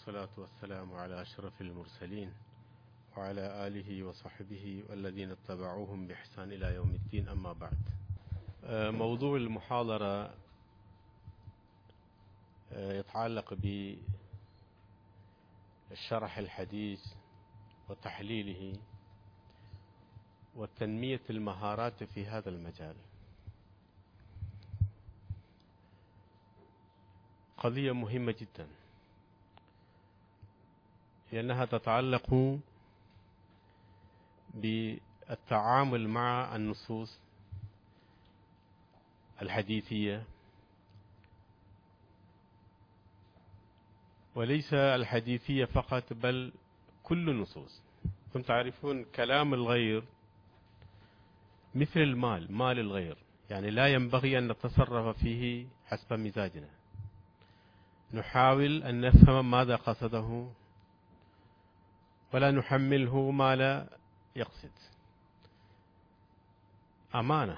والصلاة والسلام على أشرف المرسلين وعلى آله وصحبه والذين اتبعوهم بإحسان إلى يوم الدين. أما بعد، موضوع المحاضرة يتعلق بالشرح الحديث وتحليله وتنمية المهارات في هذا المجال. قضية مهمة جدا لأنها تتعلق بالتعامل مع النصوص الحديثية، وليس الحديثية فقط بل كل النصوص. كنتم تعرفون كلام الغير مثل مال الغير، يعني لا ينبغي أن نتصرف فيه حسب مزاجنا، نحاول أن نفهم ماذا قصده ولا نحمله ما لا يقصد. أمانة.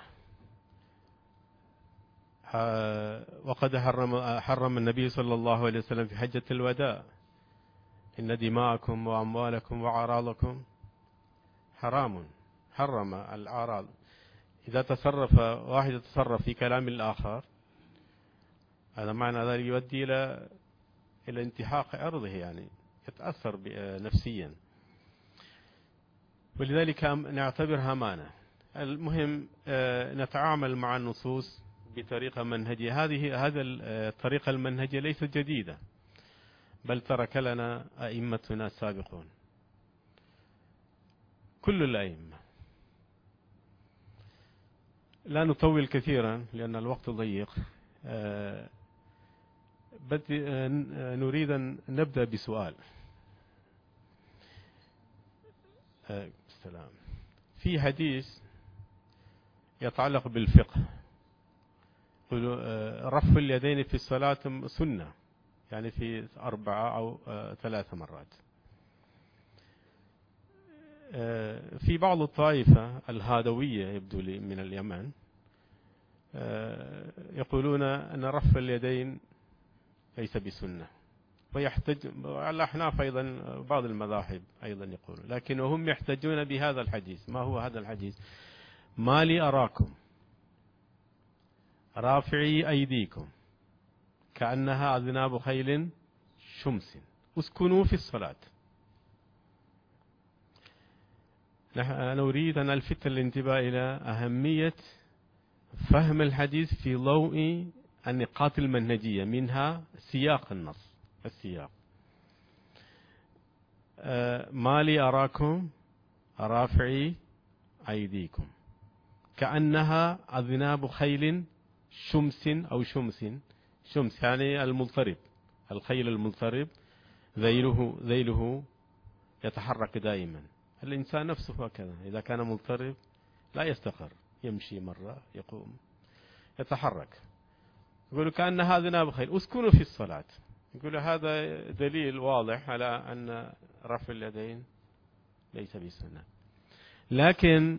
وقد حرم النبي صلى الله عليه وسلم في حجة الوداع: إن دماءكم وأموالكم وأعراضكم حرام. حرم الأعراض. إذا تصرف واحد يتصرف في كلام الآخر، هذا معنى ذلك يؤدي إلى انتهاك عرضه، يعني يتأثر نفسيا، ولذلك نعتبرها أمانة. المهم نتعامل مع النصوص بطريقة منهجية. هذا الطريقة المنهجية ليست جديدة، بل ترك لنا أئمتنا السابقون، كل الأئمة. لا نطول كثيرا لأن الوقت ضيق. نريد أن نبدأ بسؤال. السلام. في حديث يتعلق بالفقه، رفع اليدين في الصلاة سنة، يعني في 4 أو 3 مرات. في بعض الطائفة الهادوية يبدو لي من اليمن يقولون أن رفع اليدين ليس بسنة، ويحتج الأحناف أيضا، بعض المذاهب أيضا يقولون، لكن هم يحتجون بهذا الحديث. ما هو هذا الحديث؟ ما لي أراكم رافعي أيديكم كأنها أذناب خيل شمس اسكنوا في الصلاة. نحن نريد أن نلفت الانتباه إلى أهمية فهم الحديث في ضوء النقاط المنهجية، منها سياق النص. السياق: ما لي أراكم رافعي أيديكم كأنها أذناب خيل شمس أو شمس يعني المضطرب، الخيل المضطرب ذيله يتحرك دائما. الإنسان نفسه هكذا، إذا كان مضطرب لا يستقر، يمشي مرة يقوم يتحرك. يقول كأنها أذناب خيل اسكنوا في الصلاة. يقول هذا دليل واضح على أن رفع اليدين ليس بسنة، لكن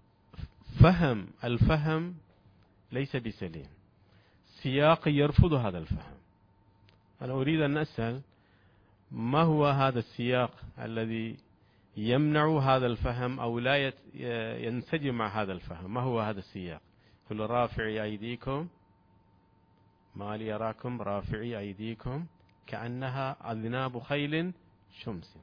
الفهم ليس بسليم. سياق يرفض هذا الفهم. أنا أريد أن أسأل: ما هو هذا السياق الذي يمنع هذا الفهم أو لا ينسجم مع هذا الفهم؟ ما هو هذا السياق؟ كل رافعي أيديكم، ما لي أراكم رافعي أيديكم كأنها أذناب خيل شمس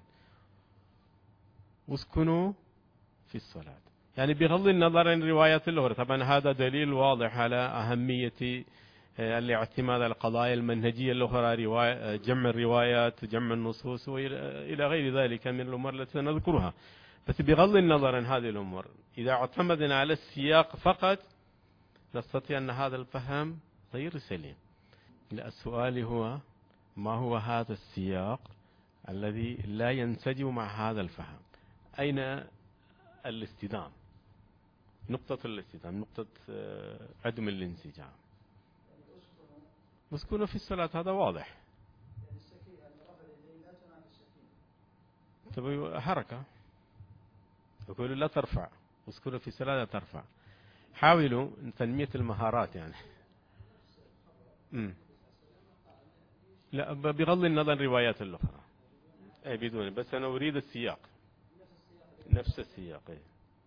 اسكنوا في الصلاة. يعني بغض النظر عن روايات الأخرى، طبعا هذا دليل واضح على أهمية الاعتماد على القضايا المنهجية الأخرى، جمع الروايات، جمع النصوص وإلى غير ذلك من الأمور التي نذكرها. بس بغض النظر عن هذه الأمور، إذا اعتمدنا على السياق فقط نستطيع أن هذا الفهم غير سليم. السؤال هو: ما هو هذا السياق الذي لا ينسجم مع هذا الفهم؟ أين الاصطدام؟ نقطة الاصطدام، نقطة عدم الانسجام. اسكنوا في الصلاة، هذا واضح. طيب حركة، يقول لا ترفع، اسكنوا في الصلاة لا ترفع. حاولوا تنمية المهارات يعني. لا، بغض النظر الروايات الأخرى. اي بدون، بس انا اريد السياق، نفس السياق. اي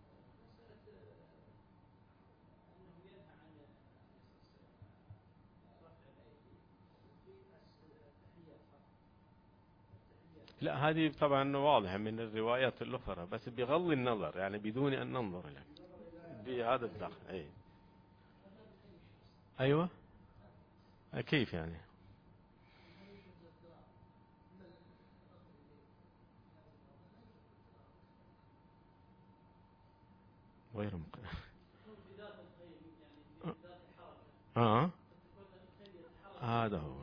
لا، هذه طبعا واضحة من الروايات الأخرى، بس بغض النظر يعني بدون أن ننظر إليه بهذا الداخل. أي أيوة. كيف يعني؟ غير مقنع. آه هذا هو.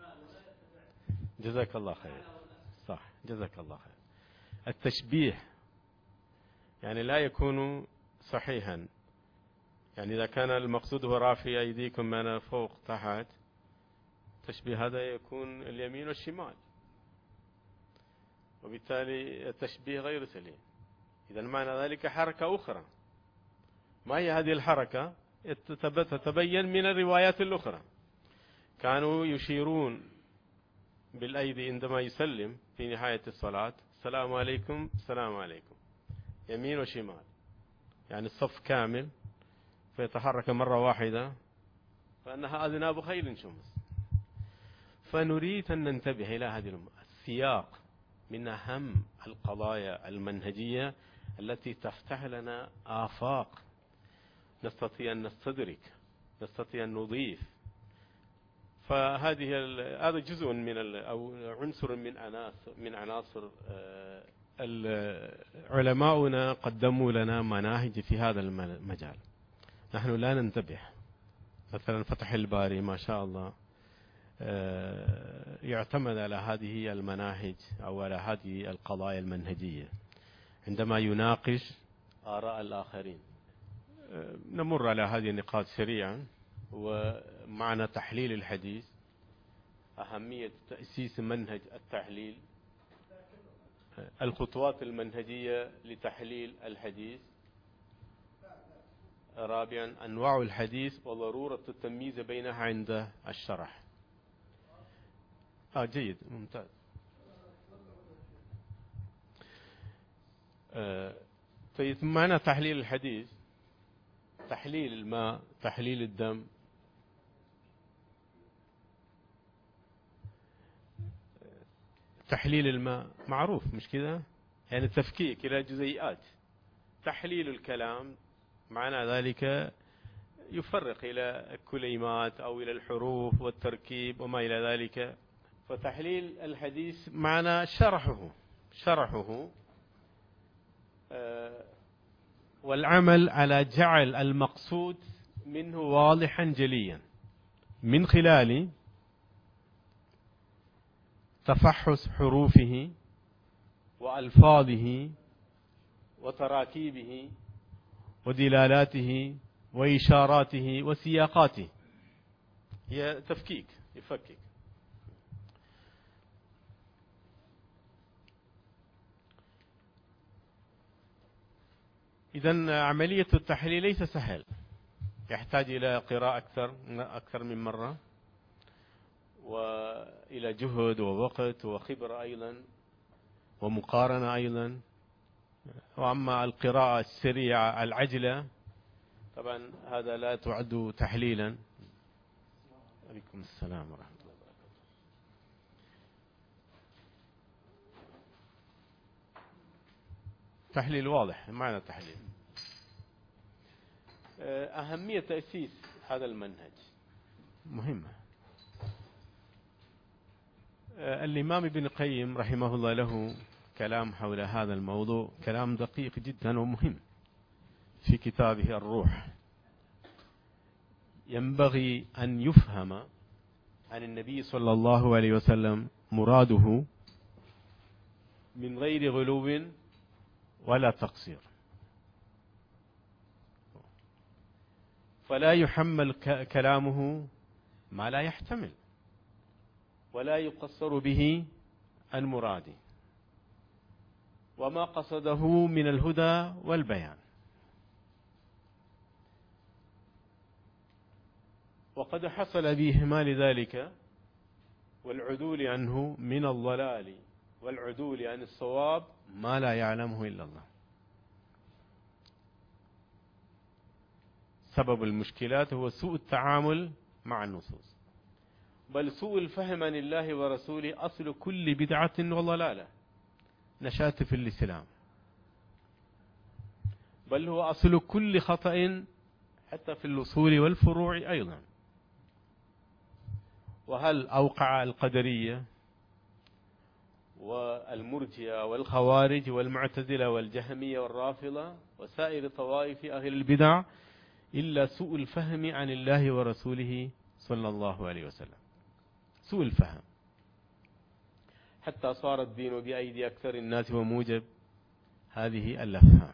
جزاك الله خير. صح، جزاك الله خير. التشبيه يعني لا يكون صحيحا. يعني إذا كان المقصود هو رافع أيديكم من فوق تحت، التشبيه هذا يكون اليمين والشمال، وبالتالي التشبيه غير سليم. إذا معنى ذلك حركة أخرى. ما هي هذه الحركة؟ تتبين من الروايات الأخرى. كانوا يشيرون بالأيدي عندما يسلم في نهاية الصلاة: السلام عليكم، السلام عليكم، يمين وشمال، يعني الصف كامل، فيتحرك مرة واحدة فأنها أذناب خيل شمس. فنريد أن ننتبه إلى هذه السياق، من أهم القضايا المنهجية التي تفتح لنا آفاق نستطيع أن نستدرك، نستطيع أن نضيف. هذا جزء من أو عنصر من عناصر علماؤنا قدموا لنا مناهج في هذا المجال، نحن لا ننتبه. مثلا فتح الباري ما شاء الله يعتمد على هذه المناهج أو على هذه القضايا المنهجية عندما يناقش آراء الآخرين. نمر على هذه النقاط سريعا. ومعنى تحليل الحديث، أهمية تأسيس منهج التحليل، الخطوات المنهجية لتحليل الحديث. رابعا أنواع الحديث وضرورة التمييز بينها عند الشرح. جيد، ممتاز. طيب، معنى تحليل الحديث: تحليل الماء، تحليل الدم. تحليل الماء معروف مش كذا؟ يعني التفكيك إلى جزيئات. تحليل الكلام معنى ذلك يفرق إلى الكلمات أو إلى الحروف والتركيب وما إلى ذلك. فتحليل الحديث معنى شرحه والعمل على جعل المقصود منه واضحا جليا من خلال تفحص حروفه وألفاظه وتراكيبه ودلالاته وإشاراته وسياقاته. هي تفكيك، يفكك. إذن عملية التحليل ليس سهل، يحتاج إلى قراءة أكثر من مرة، وإلى جهد ووقت وخبرة أيضا، ومقارنة أيضا. وأما القراءة السريعة العجلة طبعا هذا لا تعد تحليلا. عليكم السلام ورحمة الله وبركاته. تحليل واضح، معنى تحليل. أهمية تأسيس هذا المنهج مهمة. الإمام ابن القيم رحمه الله له كلام حول هذا الموضوع، كلام دقيق جدا ومهم في كتابه الروح. ينبغي أن يفهم عن النبي صلى الله عليه وسلم مراده من غير غلو ولا تقصير، فلا يحمل كلامه ما لا يحتمل، ولا يقصر به عن مراده وما قصده من الهدى والبيان. وقد حصل بإهمال ذلك والعدول عنه من الضلال والعدول عن الصواب ما لا يعلمه إلا الله. سبب المشكلات هو سوء التعامل مع النصوص، بل سوء الفهم عن الله ورسوله أصل كل بدعة وضلالة نشأت في الإسلام، بل هو أصل كل خطأ حتى في الأصول والفروع أيضا. وهل أوقع القدرية والمرجئة والخوارج والمعتزلة والجهمية والرافضة وسائر طوائف أهل البدع إلا سوء الفهم عن الله ورسوله صلى الله عليه وسلم. سوء الفهم حتى صار الدين بأيدي أكثر الناس وموجب هذه الأفهام.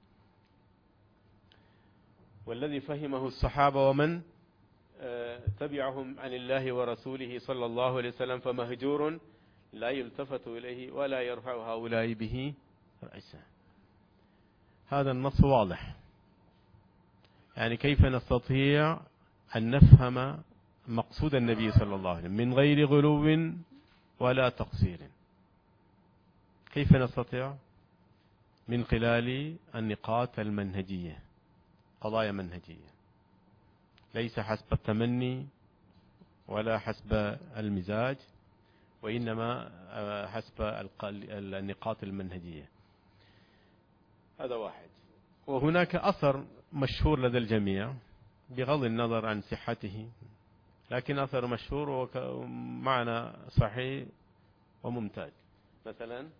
والذي فهمه الصحابة ومن تبعهم عن الله ورسوله صلى الله عليه وسلم فمهجور لا يلتفت إليه ولا يرفع هؤلاء به رأسا. هذا النص واضح. يعني كيف نستطيع أن نفهم مقصود النبي صلى الله عليه وسلم من غير غلو ولا تقصير؟ كيف نستطيع؟ من خلال النقاط المنهجية، قضايا منهجية، ليس حسب التمني ولا حسب المزاج، وإنما حسب النقاط المنهجية. هذا واحد. وهناك أثر مشهور لدى الجميع بغض النظر عن صحته، لكن أثر مشهور ومعنى صحيح وممتاز. مثلا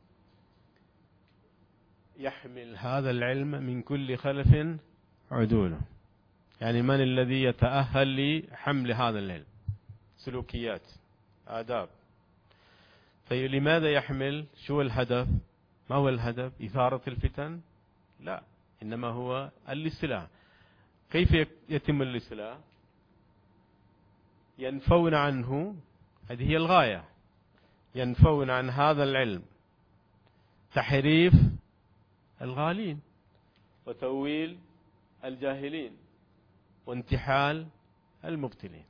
يحمل هذا العلم من كل خلف عدوله. يعني من الذي يتأهل لحمل هذا العلم؟ سلوكيات، آداب. طيب لماذا يحمل؟ شو الهدف؟ ما هو الهدف؟ إثارة الفتن؟ لا، إنما هو الإصلاح. كيف يتم الإصلاح؟ ينفون عنه، هذه هي الغاية، ينفون عن هذا العلم تحريف الغالين وتأويل الجاهلين وانتحال المبتلين.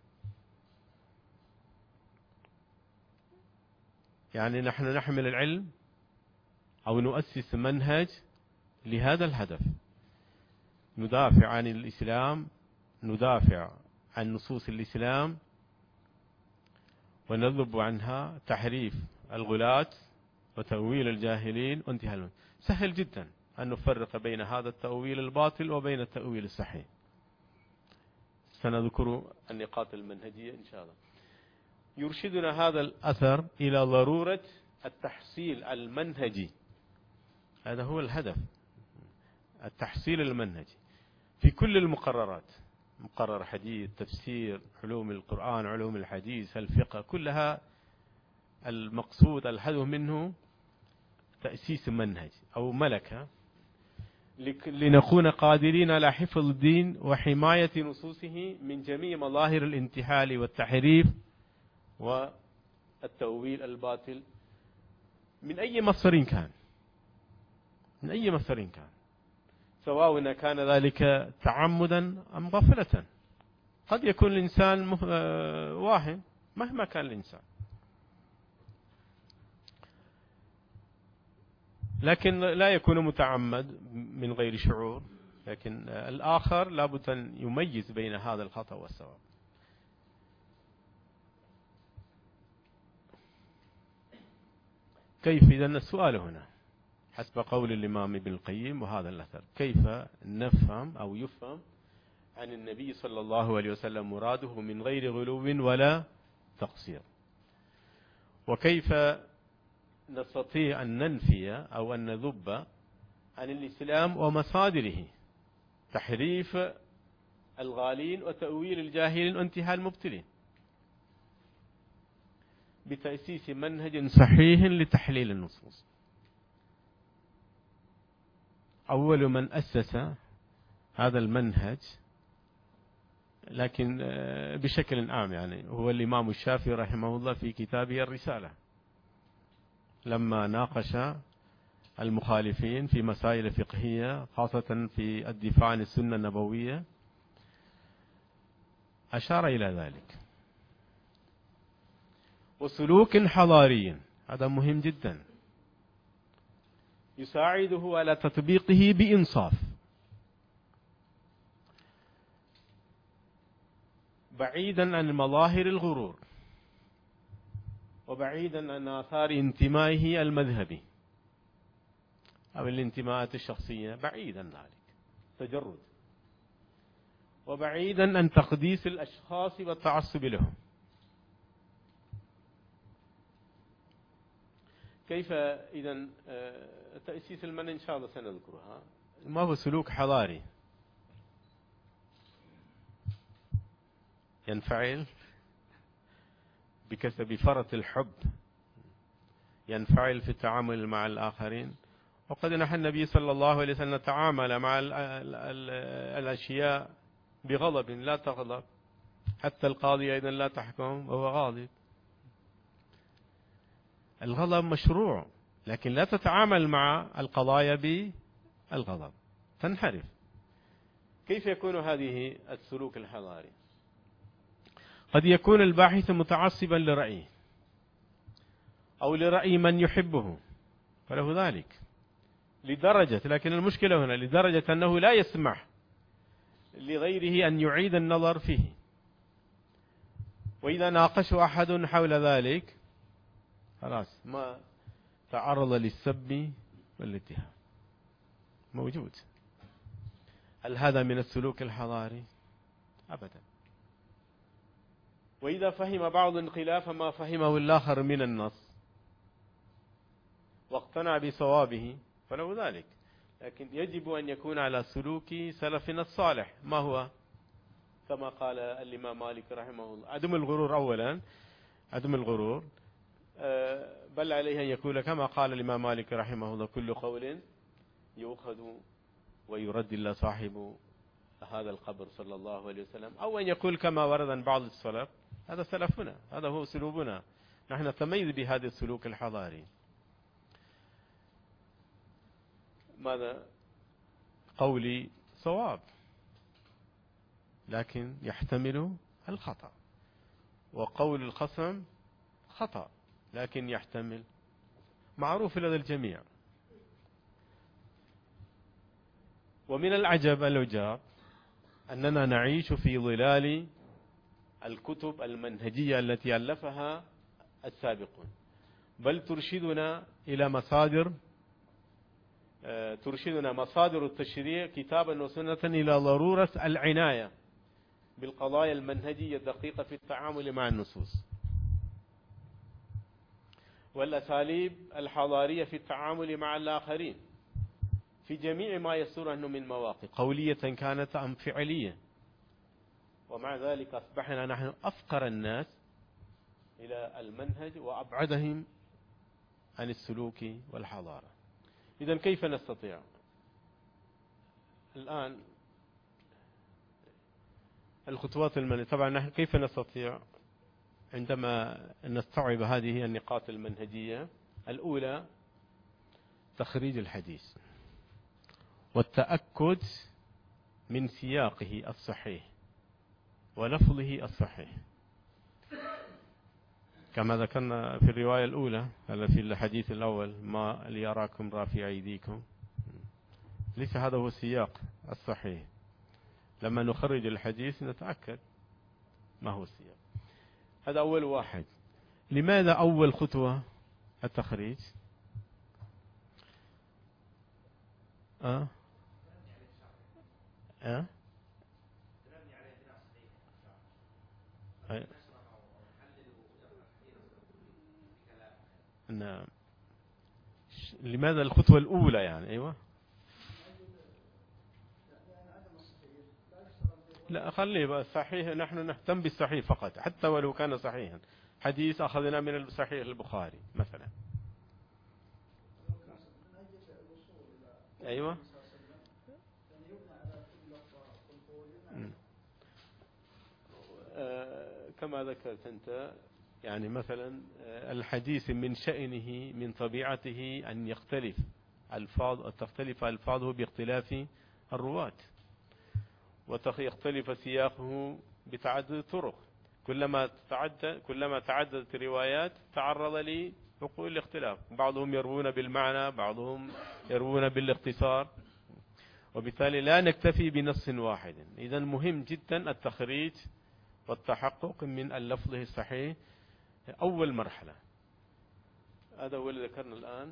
يعني نحن نحمل العلم أو نؤسس منهج لهذا الهدف، ندافع عن الإسلام، ندافع عن نصوص الإسلام ونذب عنها تحريف الغلاة وتأويل الجاهلين وانتهاء. سهل جدا أن نفرق بين هذا التأويل الباطل وبين التأويل الصحيح. سنذكر النقاط المنهجية إن شاء الله. يرشدنا هذا الأثر إلى ضرورة التحصيل المنهجي. هذا هو الهدف، التحصيل المنهجي في كل المقررات، مقرر حديث، تفسير، علوم القرآن، علوم الحديث، الفقه، كلها المقصود الهدف منه تأسيس منهج أو ملكة لنكون قادرين على حفظ الدين وحماية نصوصه من جميع مظاهر الانتحال والتحريف والتأويل الباطل من أي مصدر كان، من أي مصدر كان، سواء كان ذلك تعمدا أم غفلة. قد يكون الإنسان واهم مهما كان الإنسان، لكن لا يكون متعمد من غير شعور، لكن الآخر لابد أن يميز بين هذا الخطأ والصواب. كيف؟ إذن السؤال هنا حسب قول الإمام ابن القيم وهذا الأثر، كيف نفهم أو يفهم عن النبي صلى الله عليه وسلم مراده من غير غلو ولا تقصير؟ وكيف نستطيع أن ننفي أو أن نذب عن الإسلام ومصادره تحريف الغالين وتأويل الجاهلين وانتهاء المبتلين بتأسيس منهج صحيح لتحليل النصوص. أول من أسس هذا المنهج لكن بشكل عام يعني هو الإمام الشافعي رحمه الله في كتابه الرسالة، لما ناقش المخالفين في مسائل فقهية خاصة في الدفاع عن السنة النبوية أشار إلى ذلك. وسلوك حضاري، هذا مهم جدا، يساعده على تطبيقه بإنصاف، بعيدا عن مظاهر الغرور وبعيدا عن آثار انتمائه المذهبي أو الانتماءات الشخصية، بعيدا عن ذلك تجرد، وبعيدا عن تقديس الأشخاص والتعصب لهم. كيف إذن تأسيس المنهج إن شاء الله سنذكرها. ما هو سلوك حضاري ينفعل بفرط الحب، ينفعل في التعامل مع الآخرين. وقد نحى النبي صلى الله عليه وسلم تعامل مع الأشياء بغضب، لا تغضب، حتى القاضي أيضا لا تحكم وهو غاضب. الغضب مشروع، لكن لا تتعامل مع القضايا بالغضب، تنحرف. كيف يكون هذه السلوك الحضاري؟ قد يكون الباحث متعصبا لرأيه أو لرأي من يحبه، فله ذلك لدرجة، لكن المشكلة هنا لدرجة أنه لا يسمح لغيره أن يعيد النظر فيه، وإذا ناقشه أحد حول ذلك خلاص ما تعرض للسب والاتهام. موجود. هل هذا من السلوك الحضاري؟ أبدا. وإذا فهم بعض خلاف ما فهمه الآخر من النص واقتنع بصوابه فله ذلك، لكن يجب أن يكون على سلوك سلفنا الصالح. ما هو؟ كما قال الإمام مالك رحمه الله: عدم الغرور أولا، عدم الغرور، بل عليه أن يقول كما قال الإمام مالك رحمه الله: كل قول يؤخذ ويرد إلا صاحب هذا القبر صلى الله عليه وسلم، أو أن يقول كما ورد عن بعض السلف: هذا سلفنا، هذا هو سلوكنا، نحن نتميز بهذا السلوك الحضاري. ماذا؟ قولي صواب لكن يحتمل الخطأ، وقول الخصم خطأ لكن يحتمل، معروف لدى الجميع. ومن العجب العجاب أننا نعيش في ظلال الكتب المنهجية التي ألفها السابقون، بل ترشدنا إلى مصادر التشريع كتابا وسنة إلى ضرورة العناية بالقضايا المنهجية الدقيقة في التعامل مع النصوص، والأساليب الحضارية في التعامل مع الآخرين في جميع ما يصدر عنه من مواقف قولية كانت أم فعلية. ومع ذلك أصبحنا نحن أفقر الناس إلى المنهج وأبعدهم عن السلوك والحضارة. إذن كيف نستطيع الآن الخطوات المنهجية؟ طبعا نحن كيف نستطيع عندما نستوعب هذه النقاط المنهجية؟ الأولى تخريج الحديث والتأكد من سياقه الصحيح ولفظه الصحيح، كما ذكرنا في الرواية الأولى في الحديث الأول: ما ليراكم رافع أيديكم. ليس هذا هو السياق الصحيح. لما نخرج الحديث نتأكد ما هو السياق. هذا أول واحد. لماذا أول خطوة التخريج؟ نعم. لماذا الخطوة الأولى يعني؟ أيوة. لا خليه بقى صحيح، نحن نهتم بالصحيح فقط، حتى ولو كان صحيحا. حديث أخذنا من الصحيح البخاري مثلا. أيوة. كما ذكرت أنت يعني مثلا الحديث من شأنه من طبيعته أن تختلف ألفاظه باختلاف الرواة، ويختلف سياقه بتعدد الطرق. كلما تعددت الروايات تعرض وقوع الاختلاف، بعضهم يروون بالمعنى، بعضهم يروون بالاختصار، وبالتالي لا نكتفي بنص واحد. إذن مهم جدا التخريج والتحقق من اللفظ الصحيح أول مرحلة. هذا هو اللي ذكرنا الآن.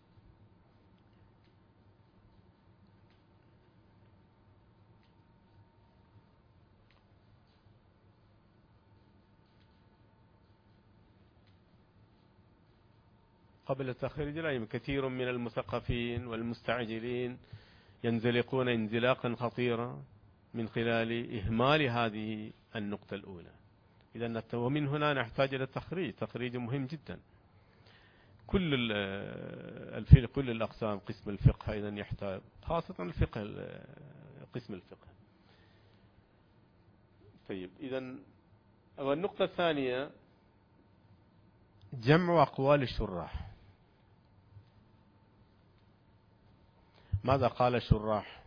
قبل التخريج لا كثير من المثقفين والمستعجلين ينزلقون انزلاقا خطيرا من خلال إهمال هذه النقطة الأولى. إذا ومن هنا نحتاج إلى التخريج، تخريج مهم جدا. كل الأقسام، قسم الفقه أيضا يحتاج، خاصة الفقه، قسم الفقه. طيب، إذا والنقطة الثانية جمع أقوال الشراح. ماذا قال الشراح؟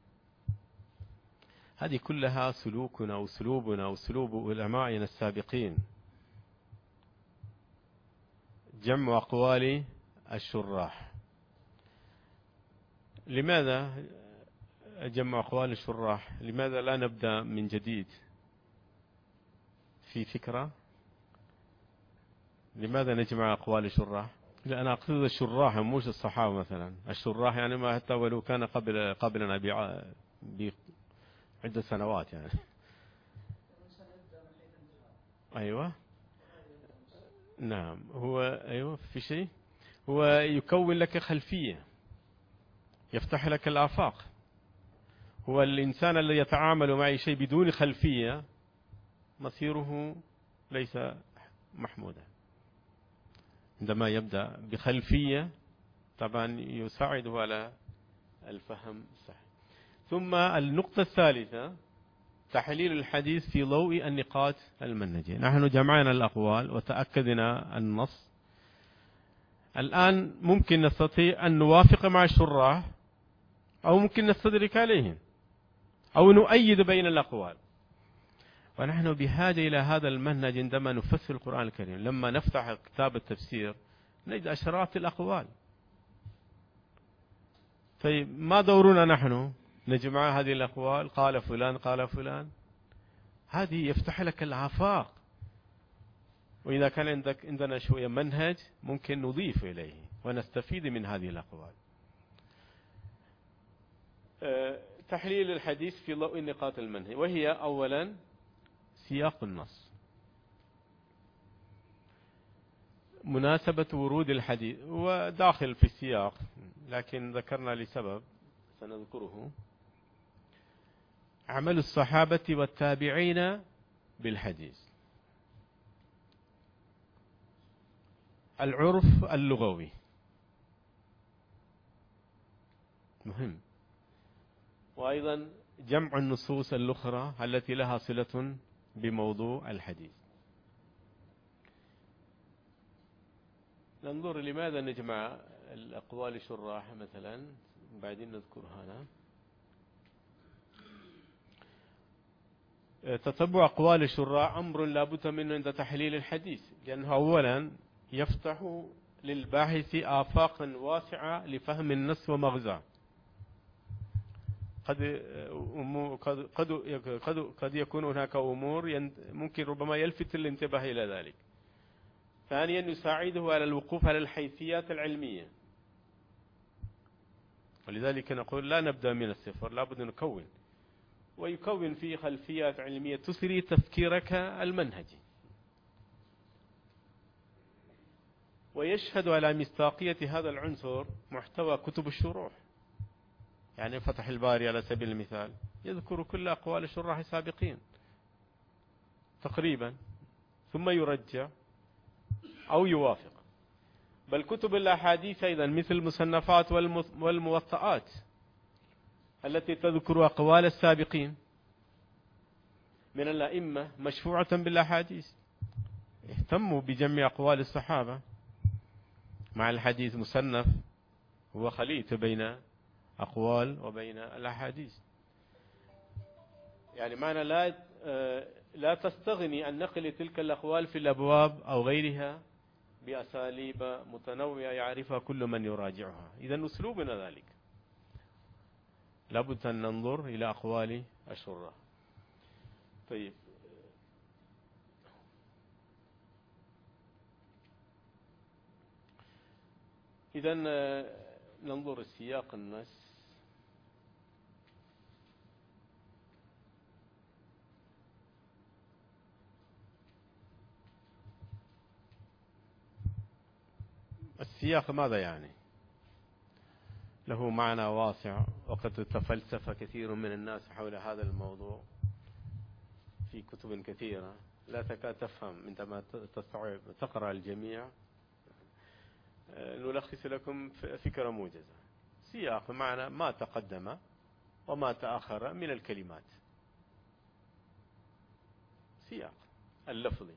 هذه كلها سلوكنا وأسلوبنا وأسلوب علمائنا السابقين، جمع أقوال الشراح. لماذا جمع أقوال الشراح؟ لماذا لا نبدأ من جديد؟ في فكرة لماذا نجمع أقوال الشراح؟ لا، أنا أقصد الشراح مش الصحابة مثلا. الشراح يعني ما حتى ولو كان قبلنا بعدة سنوات يعني. أيوة، نعم، أيوة، في شيء هو يكون لك خلفية، يفتح لك الآفاق. هو الإنسان الذي يتعامل مع شيء بدون خلفية مصيره ليس محمودا. عندما يبدأ بخلفية طبعا يساعده على الفهم الصحيح. ثم النقطة الثالثة تحليل الحديث في ضوء النقاط المنهجية. نحن جمعنا الأقوال وتأكدنا النص. الآن ممكن نستطيع أن نوافق مع الشراح أو ممكن نستدرك عليهم أو نؤيد بين الأقوال. ونحن بحاجة إلى هذا المنهج عندما نفسر القرآن الكريم. لما نفتح كتاب التفسير نجد عشرات الأقوال. طيب، ما دورنا نحن؟ نجمع هذه الأقوال، قال فلان قال فلان. هذه يفتح لك الآفاق. وإذا كان عندنا شوية منهج ممكن نضيف إليه ونستفيد من هذه الأقوال. تحليل الحديث في ضوء النقاط المنهج، وهي أولا سياق النص، مناسبة ورود الحديث وداخل في السياق لكن ذكرنا لسبب سنذكره. عمل الصحابة والتابعين بالحديث، العرف اللغوي مهم، وأيضا جمع النصوص الأخرى التي لها صلة بموضوع الحديث. ننظر لماذا نجمع الأقوال الشراح مثلا، بعدين نذكر هذا. تتبع أقوال الشراح أمر لا بد منه عند تحليل الحديث، لأنه أولا يفتح للباحث آفاقا واسعة لفهم النص ومغزاه. قد يكون هناك أمور ممكن ربما يلفت الانتباه إلى ذلك. ثانيا يساعده على الوقوف على الحيثيات العلمية، ولذلك نقول لا نبدأ من الصفر، لا بد نكون، ويكون فيه خلفيات علمية تثري تفكيرك المنهجي، ويشهد على مصداقية هذا العنصر محتوى كتب الشروح. يعني فتح الباري على سبيل المثال يذكر كل أقوال الشراح السابقين تقريبا، ثم يرجع أو يوافق. بل كتب الأحاديث أيضا مثل المصنفات والموطئات التي تذكر أقوال السابقين من الأئمة مشفوعة بالأحاديث، اهتموا بجمع أقوال الصحابة مع الحديث. مصنف هو خليط بين أقوال وبين الأحاديث، يعني معنى لا تستغني عن نقل تلك الأقوال في الأبواب أو غيرها بأساليب متنوعة يعرفها كل من يراجعها. إذن أسلوبنا ذلك، لابد أن ننظر إلى أقوال الشراح. طيب، إذن ننظر السياق النص. السياق ماذا يعني؟ له معنى واسع، وقد تفلسف كثير من الناس حول هذا الموضوع في كتب كثيرة، لا تكاد تفهم عندما تستوعب تقرأ الجميع. نلخص لكم فكرة موجزة. سياق معنى ما تقدم وما تأخر من الكلمات، سياق اللفظي،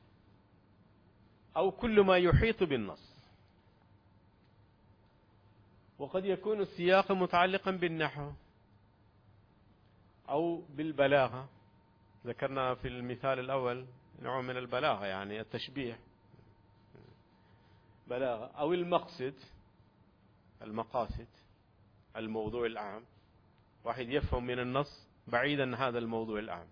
أو كل ما يحيط بالنص. وقد يكون السياق متعلقا بالنحو أو بالبلاغة، ذكرنا في المثال الأول نوع من البلاغة، يعني التشبيه، بلاغة، أو المقصد، المقاصد، الموضوع العام. واحد يفهم من النص بعيدا هذا الموضوع العام.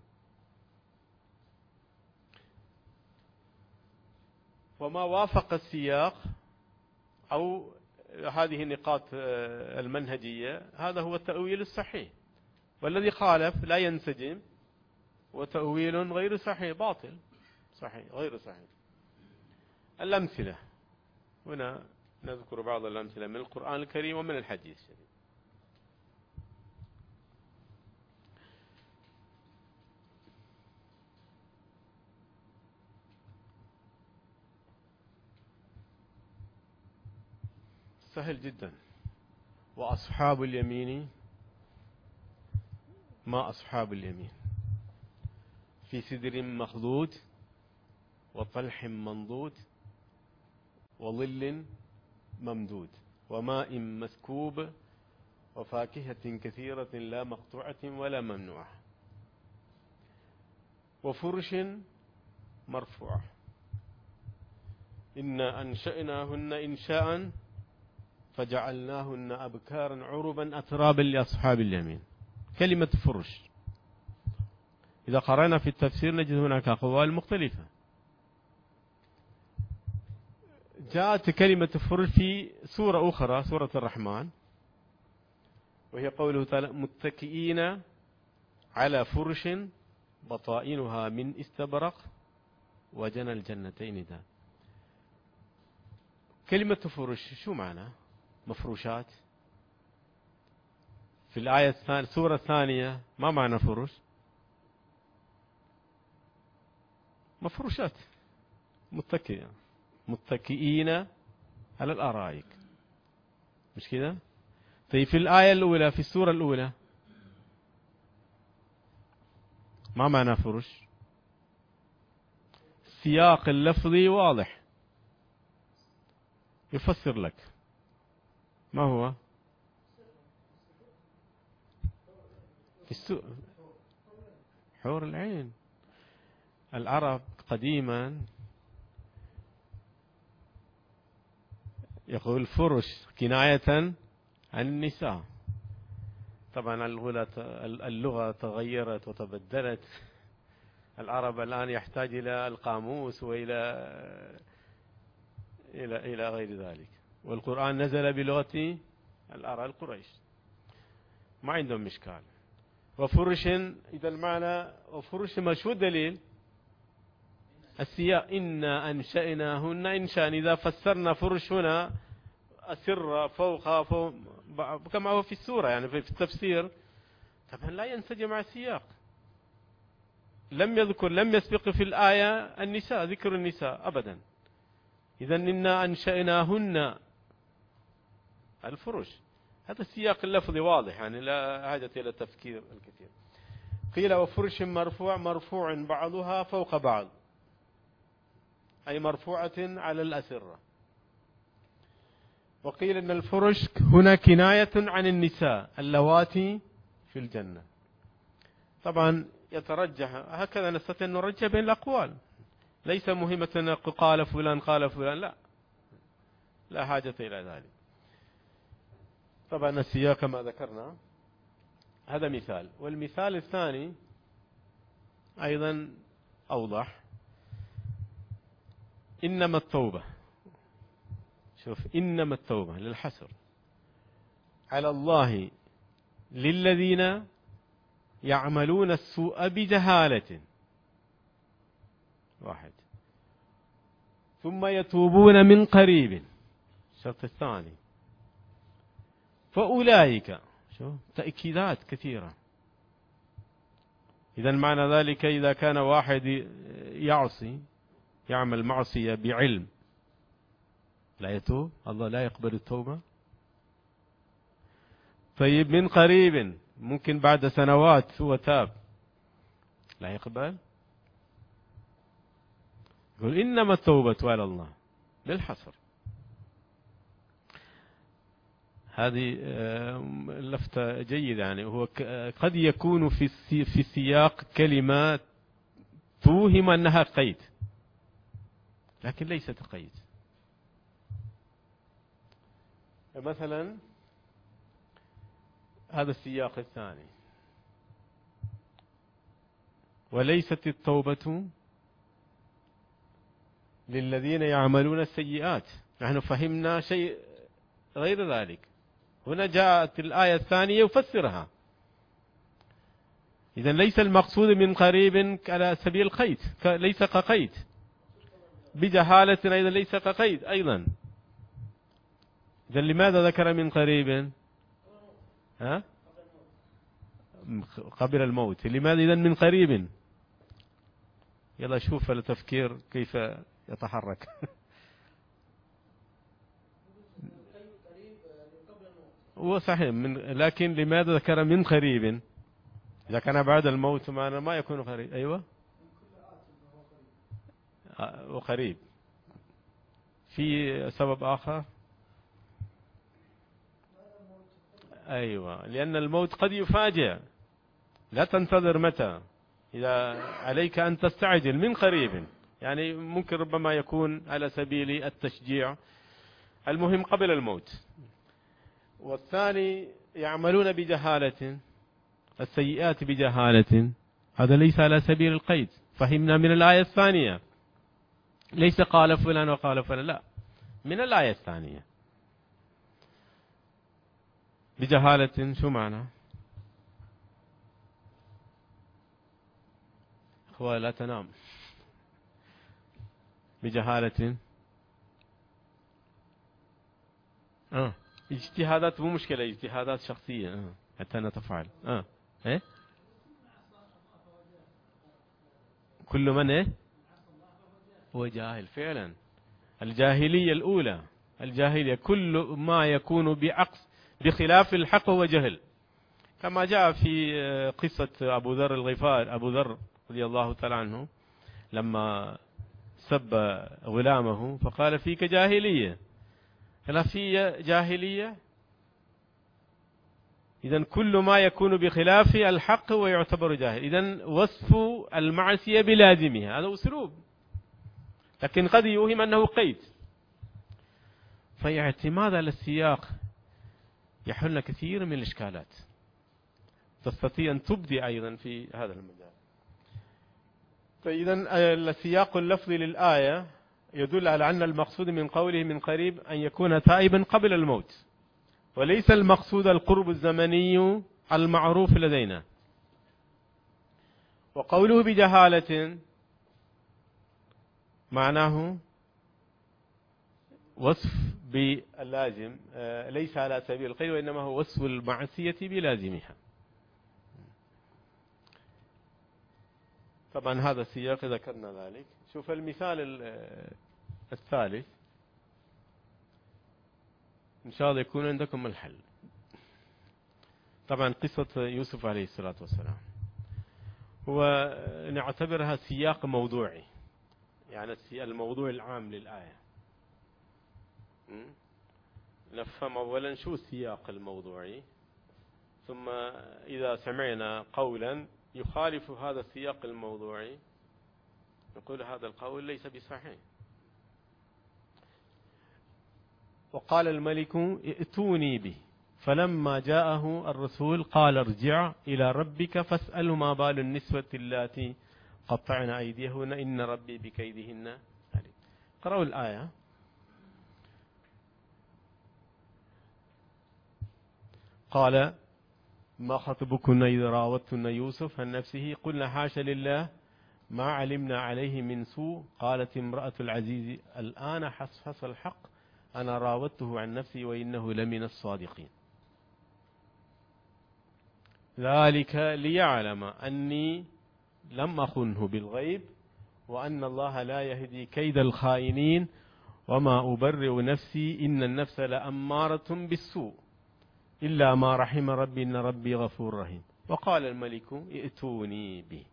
وما وافق السياق أو هذه النقاط المنهجية هذا هو التأويل الصحيح، والذي خالف لا ينسجم، وتأويل غير صحيح، باطل، صحيح غير صحيح. الأمثلة هنا نذكر بعض الأمثلة من القرآن الكريم ومن الحديث الشريف. سهل جدا. وأصحاب اليمين ما أصحاب اليمين، في سدر مخضود وطلح منضود وظل ممدود وماء مسكوب وفاكهة كثيرة لا مقطوعة ولا ممنوعة وفرش مرفوعة إنا أنشأناهن إنشاء فجعلناهن أبكارا عربا أترابا لأصحاب اليمين. كلمة فرش إذا قرأنا في التفسير نجد هناك أقوال مختلفة. جاءت كلمة فرش في سورة أخرى، سورة الرحمن، وهي قوله تعالى متكئين على فرش بطائنها من استبرق وجنى الجنتين دان. كلمة فرش شو معنى؟ مفروشات. في الآية الثانية، السورة الثانية، ما معنى فرش؟ مفروشات، متكئين على الأرائك، مش كده؟ طيب في الآية الأولى، في السورة الأولى، ما معنى فرش؟ السياق اللفظي واضح يفسر لك. ما هو؟ في حور العين. العرب قديما يقول فرش كناية عن النساء. طبعا اللغة تغيرت وتبدلت. العرب الآن يحتاج إلى القاموس وإلى إلى غير ذلك، والقرآن نزل بلغة العرب القريش، ما عندهم مشكال. وفرش إذا المعنى وفرش ما شو الدليل؟ السياق إنا أنشأناهن إنشاء. إذا فسرنا فرش هنا أسر فوق كما هو في السورة، يعني في التفسير، طبعا لا ينسجم مع السياق. لم يسبق في الآية النساء، ذكر النساء أبدا. إذا إنا أنشأناهن الفرش، هذا السياق اللفظي واضح، يعني لا حاجة إلى التفكير الكثير. قيل وفرش مرفوع بعضها فوق بعض، أي مرفوعة على الأسرة. وقيل أن الفرش هنا كناية عن النساء اللواتي في الجنة. طبعا يترجح، هكذا نستطيع أن نرجح بين الأقوال، ليس مهمة أن قال فلان قال فلان، لا، لا حاجة إلى ذلك. طبعا السياق كما ذكرنا. هذا مثال. والمثال الثاني أيضا أوضح. إنما التوبة، شوف، إنما التوبة للحصر على الله للذين يعملون السوء بجهالة، واحد، ثم يتوبون من قريب، الشرط الثاني، فأولئك، شوف تأكيدات كثيرة. إذا معنى ذلك إذا كان واحد يعصي، يعمل معصية بعلم، لا يتوب، الله لا يقبل التوبة. طيب من قريب، ممكن بعد سنوات هو تاب، لا يقبل. يقول إنما التوبة على الله بالحصر. هذه لفتة جيدة. يعني هو قد يكون في سياق كلمات توهم أنها قيد، لكن ليست قيد. مثلا هذا السياق الثاني، وليست التوبة للذين يعملون السيئات. نحن فهمنا شيء غير ذلك. هنا جاءت الآية الثانية يفسرها. إذا ليس المقصود من قريب على سبيل القيد، ليس كقيد. بجهالة أيضا ليس كقيد أيضا. إذا لماذا ذكر من قريب؟ قبل الموت. لماذا إذا من قريب؟ يلا شوف التفكير كيف يتحرك. هو صحيح لكن لماذا ذكر من قريب؟ إذا كان بعد الموت معنا ما يكون قريب. أيوة، وقريب. في سبب آخر؟ أيوة، لأن الموت قد يفاجئ، لا تنتظر متى. إذا عليك أن تستعجل من قريب، يعني ممكن ربما يكون على سبيل التشجيع. المهم قبل الموت. والثاني يعملون بجهالة، السيئات بجهالة، هذا ليس على سبيل القيد. فهمنا من الآية الثانية، ليس قال فلان وقال فلان، لا، من الآية الثانية. بجهالة شو معنى؟ أخوة لا تنام. بجهالة اجتهادات، مو مشكلة، اجتهادات شخصية حتى نتفاعل. إيه؟ كل من إيه؟ هو جاهل فعلا. الجاهلية الأولى، الجاهلية كل ما يكون بخلاف الحق هو جهل. كما جاء في قصة أبو ذر الغفار، أبو ذر رضي الله تعالى عنه لما سب غلامه فقال فيك جاهلية. هل في جاهلية؟ إذن كل ما يكون بخلاف الحق هو يعتبر جاهل. إذن وصف المعصية بلازمها هذا أسلوب، لكن قد يوهم أنه قيد. فاعتماد على السياق يحل كثير من الإشكالات، تستطيع أن تبدي أيضا في هذا المجال. فإذا السياق اللفظي للآية يدل على أن المقصود من قوله من قريب أن يكون تائبا قبل الموت، وليس المقصود القرب الزمني المعروف لدينا. وقوله بجهالة معناه وصف باللازم، ليس على سبيل القيد، وإنما هو وصف المعصية بلازمها. طبعا هذا السياق ذكرنا ذلك. شوف المثال الثالث، إن شاء الله يكون عندكم الحل. طبعا قصة يوسف عليه الصلاة والسلام هو نعتبرها سياق موضوعي، يعني الموضوع العام للآية. نفهم أولا شو السياق الموضوعي، ثم إذا سمعنا قولا يخالف هذا السياق الموضوعي نقول هذا القول ليس بصحيح. وقال الملك ائتوني به، فلما جاءه الرسول قال ارجع إلى ربك فاسأله ما بال النسوة اللاتي قطعن أيديهن إن ربي بكيدهن عليم. قرأوا الآية. قال ما خطبكن إذ راوتن يوسف عن نفسه قلنا حاشا لله ما علمنا عليه من سوء. قالت امرأة العزيز الآن حصحص الحق أنا راودته عن نفسي وإنه لمن الصادقين. ذلك ليعلم أني لم أخنه بالغيب وأن الله لا يهدي كيد الخائنين وما أبرئ نفسي إن النفس لأمارة بالسوء إلا ما رحم ربي إن ربي غفور رحيم. وقال الملك ائتوني به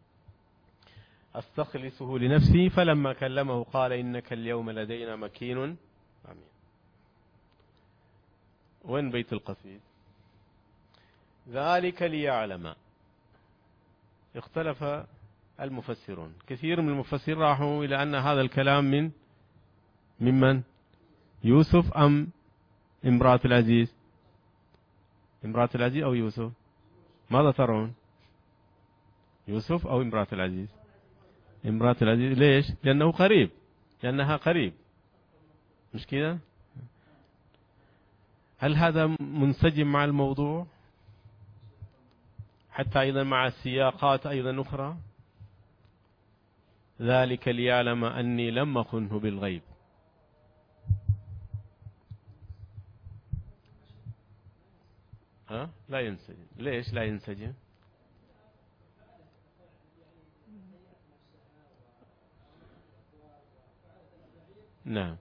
أستخلصه لنفسي فلما كلمه قال إنك اليوم لدينا مكين أمين. وين بيت القصيد؟ ذلك ليعلم. اختلف المفسرون، كثير من المفسرين راحوا إلى أن هذا الكلام ممن يوسف أم امرأة العزيز؟ امرأة العزيز أو يوسف؟ ماذا ترون؟ يوسف أو امرأة العزيز؟ امرأة العزيز. ليش؟ لأنه قريب، لأنها قريب، مش كده؟ هل هذا منسجم مع الموضوع حتى أيضا مع السياقات أيضا أخرى؟ ذلك ليعلم أني لم أخنه بالغيب. لا ينسجم. ليش لا ينسجم؟ نعم.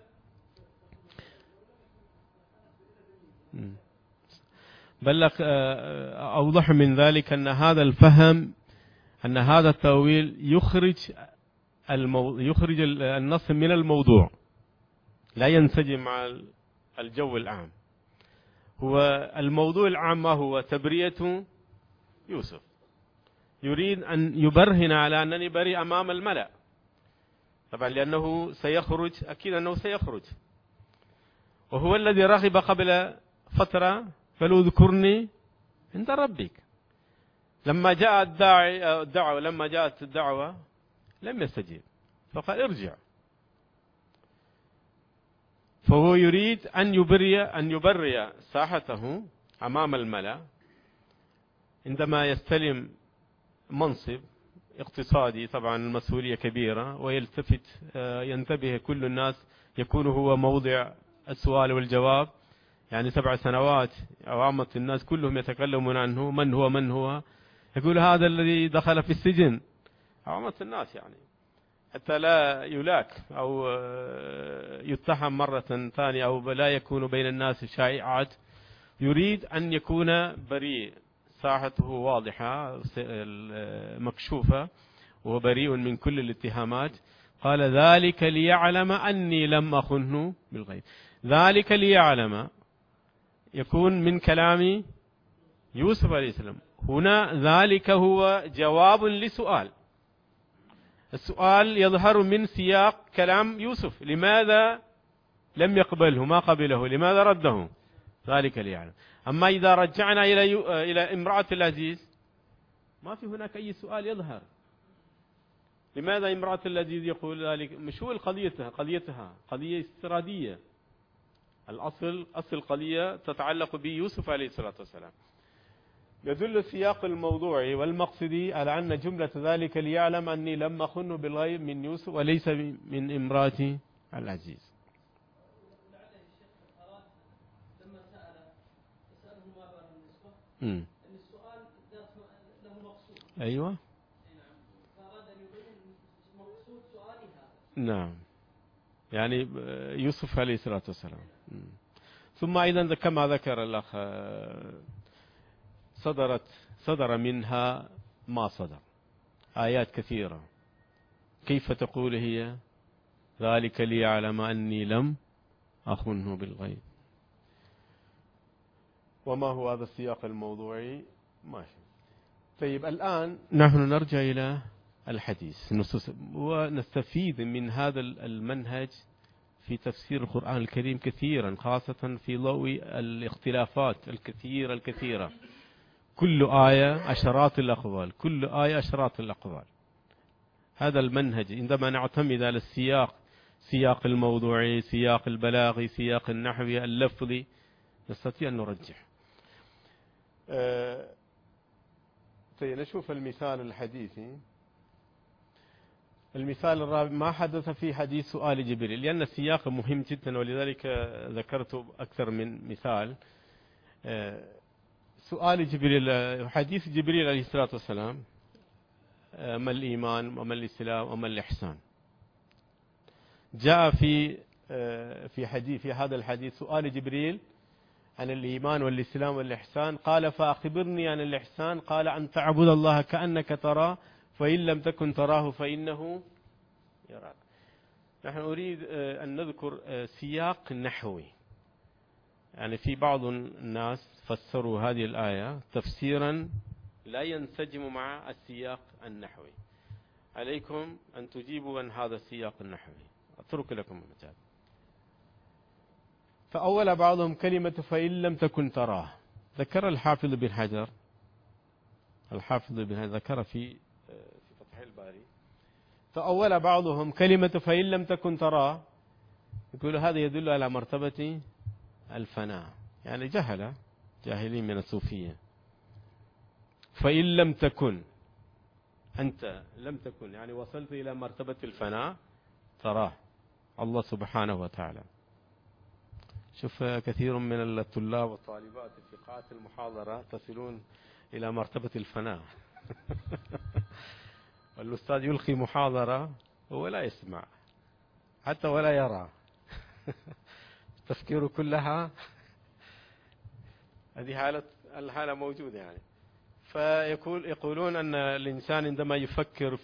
بل لك أوضح من ذلك أن هذا الفهم، أن هذا التأويل يخرج النص من الموضوع، لا ينسجم مع الجو العام. هو الموضوع العام ما هو؟ تبرئة يوسف، يريد أن يبرهن على أنني بريء أمام الملأ، طبعا لأنه سيخرج، أكيد أنه سيخرج، وهو الذي رغب قبل فترة فلو ذكرني عند ربك. لما جاء الدعوة لما جاءت الدعوة لم يستجيب فقال ارجع. فهو يريد أن يبرئ ساحته أمام الملأ عندما يستلم منصب اقتصادي، طبعا المسؤولية كبيرة، ينتبه كل الناس، يكون هو موضع السؤال والجواب. يعني 7 سنوات عامة الناس كلهم يتكلمون عنه، من هو يقول هذا الذي دخل في السجن، عامة الناس يعني، حتى لا يلاك أو يتهم مرة ثانية أو لا يكون بين الناس شائعات. يريد أن يكون بريء، ساحته واضحة مكشوفة وبريء من كل الاتهامات. قال ذلك ليعلم أني لم أخنه بالغيب. ذلك ليعلم يكون من كلام يوسف عليه السلام. هنا ذلك هو جواب لسؤال، السؤال يظهر من سياق كلام يوسف، لماذا لم يقبله، ما قبله، لماذا رده؟ ذلك ليعلم. أما إذا رجعنا إلى امرأة العزيز ما في هناك أي سؤال يظهر. لماذا امرأة العزيز يقول ذلك؟ مش هو قضيتها قضية استرادية، أصل القضية تتعلق بيوسف عليه الصلاة والسلام. يدل السياق الموضوعي والمقصدي على أن جملة ذلك ليعلم أني لم أخنه بالغيب من يوسف وليس من امرأة العزيز. السؤال له مقصود. أيوة. فأراد أن يبين مقصود سؤالها. نعم، يعني يوسف عليه الصلاة والسلام. ثم أيضا كما ذكر الأخ صدر منها ما صدر آيات كثيرة. كيف تقول هي ذلك ليعلم أني لم أخنه بالغيب؟ وما هو هذا السياق الموضوعي؟ ماشي. طيب الآن نحن نرجع إلى الحديث ونستفيد من هذا المنهج في تفسير القرآن الكريم كثيرا، خاصة في ضوء الاختلافات الكثيرة. كل آية عشرات الأقوال، كل آية عشرات الأقوال. هذا المنهج عندما نعتمد على السياق، سياق الموضوعي، سياق البلاغي، سياق النحوي، اللفظي، نستطيع أن نرجح. طيب نشوف المثال الحديثي. المثال الرابع ما حدث في حديث سؤال جبريل، لأن السياق مهم جدا ولذلك ذكرت أكثر من مثال. سؤال جبريل، حديث جبريل عليه الصلاة والسلام: ما الإيمان وما الإسلام وما الإحسان. جاء في هذا الحديث سؤال جبريل عن الإيمان والإسلام والإحسان. قال: فأخبرني عن الإحسان. قال: أن تعبد الله كأنك تراه فإن لم تكن تراه فإنه يراك. نحن نريد أن نذكر سياق نحوي. يعني في بعض الناس فسروا هذه الآية تفسيرا لا ينسجم مع السياق النحوي. عليكم أن تجيبوا عن هذا السياق النحوي، أترك لكم المجال. فأول بعضهم كلمة فإن لم تكن تراه. ذكر الحافظ بن حجر ذكر في فتح الباري: فأول بعضهم كلمة فإن لم تكن تراه، يقول هذا يدل على مرتبة الفناء. يعني جاهلين من الصوفية. فإن لم تكن، أنت لم تكن، يعني وصلت إلى مرتبة الفناء، تراه الله سبحانه وتعالى. شوف كثير من الطلاب والطالبات في قاعة المحاضرة تصلون إلى مرتبة الفناء. والأستاذ يلقي محاضرة هو لا يسمع حتى ولا يرى. تفكيره كلها هذه الحالة موجودة يعني. يقولون أن الإنسان عندما يفكر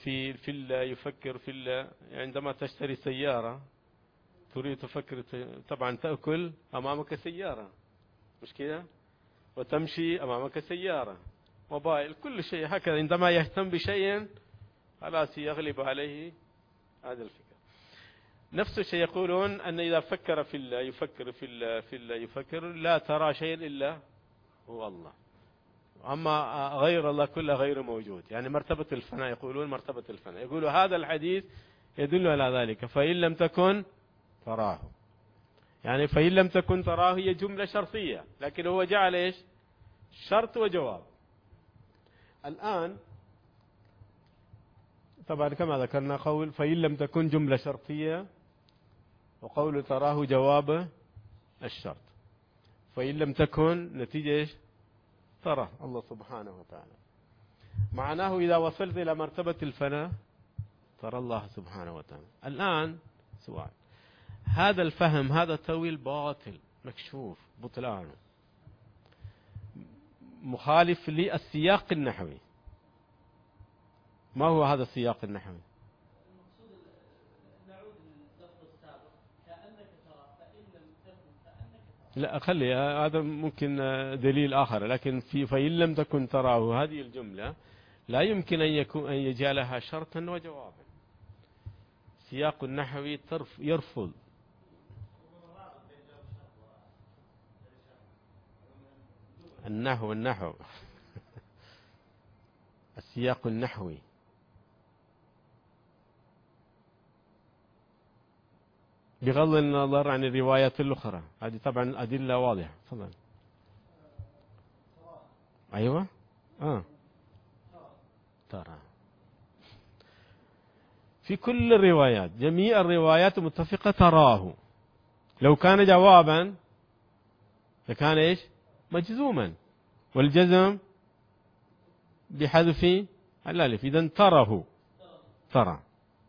عندما تشتري سيارة تريد تفكر، طبعا تأكل أمامك سيارة، مش كده؟ وتمشي أمامك سيارة، موبايل، كل شيء هكذا. عندما يهتم بشيء خلاص يغلب عليه هذا الفكر. نفس الشيء يقولون أن إذا فكر في الله، يفكر لا ترى شيء إلا هو الله، أما غير الله كله غير موجود. يعني مرتبة الفناء، يقولون مرتبة الفناء. يقولوا هذا الحديث يدل على ذلك. فإن لم تكن تراه، يعني فإن لم تكن تراه هي جملة شرطية، لكن هو جعل إيش؟ شرط وجواب. الآن طبعا كما ذكرنا قول فإن لم تكن جملة شرطية، وقول تراه جواب الشرط. فإن لم تكن نتيجة إيش؟ ترى الله سبحانه وتعالى. معناه إذا وصلت إلى مرتبة الفناء ترى الله سبحانه وتعالى. الآن سؤال: هذا الفهم، هذا التأويل باطل مكشوف بطلانه، مخالف للسياق النحوي. ما هو هذا السياق النحوي؟ المقصود نعود لللفظ السابق: كأنك ترى فإن لم تكن كأنك ترى. لا خلي هذا ممكن دليل آخر، لكن فإن لم تكن تراه هذه الجملة لا يمكن أن يجعلها شرطا وجوابا. سياق النحوي يرفض. النحو السياق النحوي بغض النظر عن الروايات الأخرى، هذه طبعا أدلة واضحة. تفضل. أيوة ترى في كل الروايات، جميع الروايات متفقة تراه. لو كان جوابا لكان إيش؟ مجزوما، والجزم بحذف الألف. إذن تراه، ترى.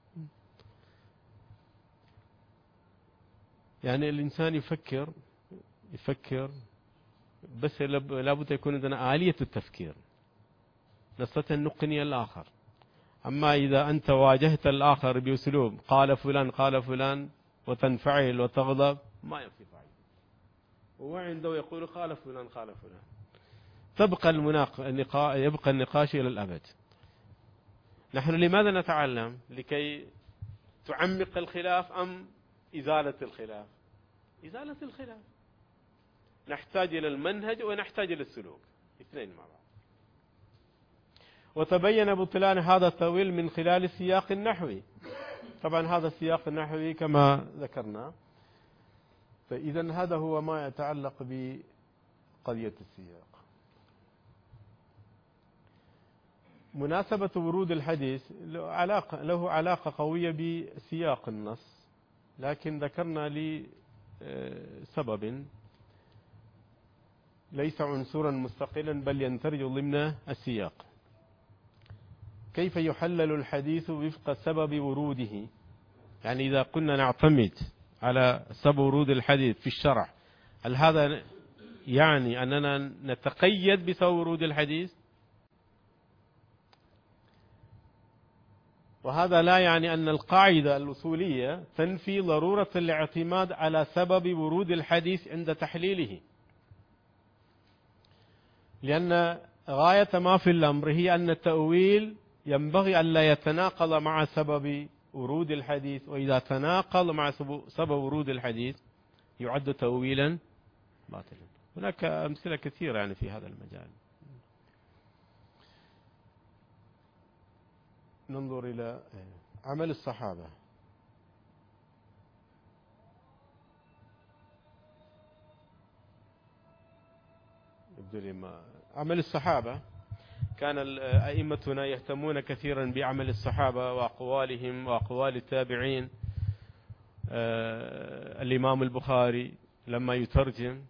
يعني الإنسان يفكر بس لابد يكون عندنا آلية التفكير، نستطيع أن نقني الآخر. أما إذا أنت واجهت الآخر بأسلوب قال فلان وتنفعل وتغضب، ما ينفع فعل. هو عنده يقول قال فلان، يبقى النقاش إلى الأبد. نحن لماذا نتعلم؟ لكي تعمق الخلاف أم إزالة الخلاف. إزالة الخلاف نحتاج إلى المنهج ونحتاج إلى السلوك، اثنين مع بعض. وتبين بطلان هذا التأويل من خلال السياق النحوي. طبعا هذا السياق النحوي كما ذكرنا، فإذا هذا هو ما يتعلق بقضية السياق. مناسبة ورود الحديث له علاقة قوية بسياق النص، لكن ذكرنا لسبب ليس عنصرا مستقلا بل يندرج ضمن السياق. كيف يحلل الحديث وفق سبب وروده؟ يعني إذا كنا نعتمد على سبب ورود الحديث في الشرع، هل هذا يعني أننا نتقيد بسبب ورود الحديث؟ وهذا لا يعني أن القاعدة الأصولية تنفي ضرورة الاعتماد على سبب ورود الحديث عند تحليله، لأن غاية ما في الأمر هي أن التأويل ينبغي أن لا يتناقض مع سبب ورود الحديث، وإذا تناقض مع سبب ورود الحديث يعد تأويلا باطلا. هناك أمثلة كثيرة يعني في هذا المجال. ننظر إلى عمل الصحابة. عمل الصحابة كان أئمتنا يهتمون كثيرا بعمل الصحابة وأقوالهم وأقوال التابعين. الإمام البخاري لما يترجم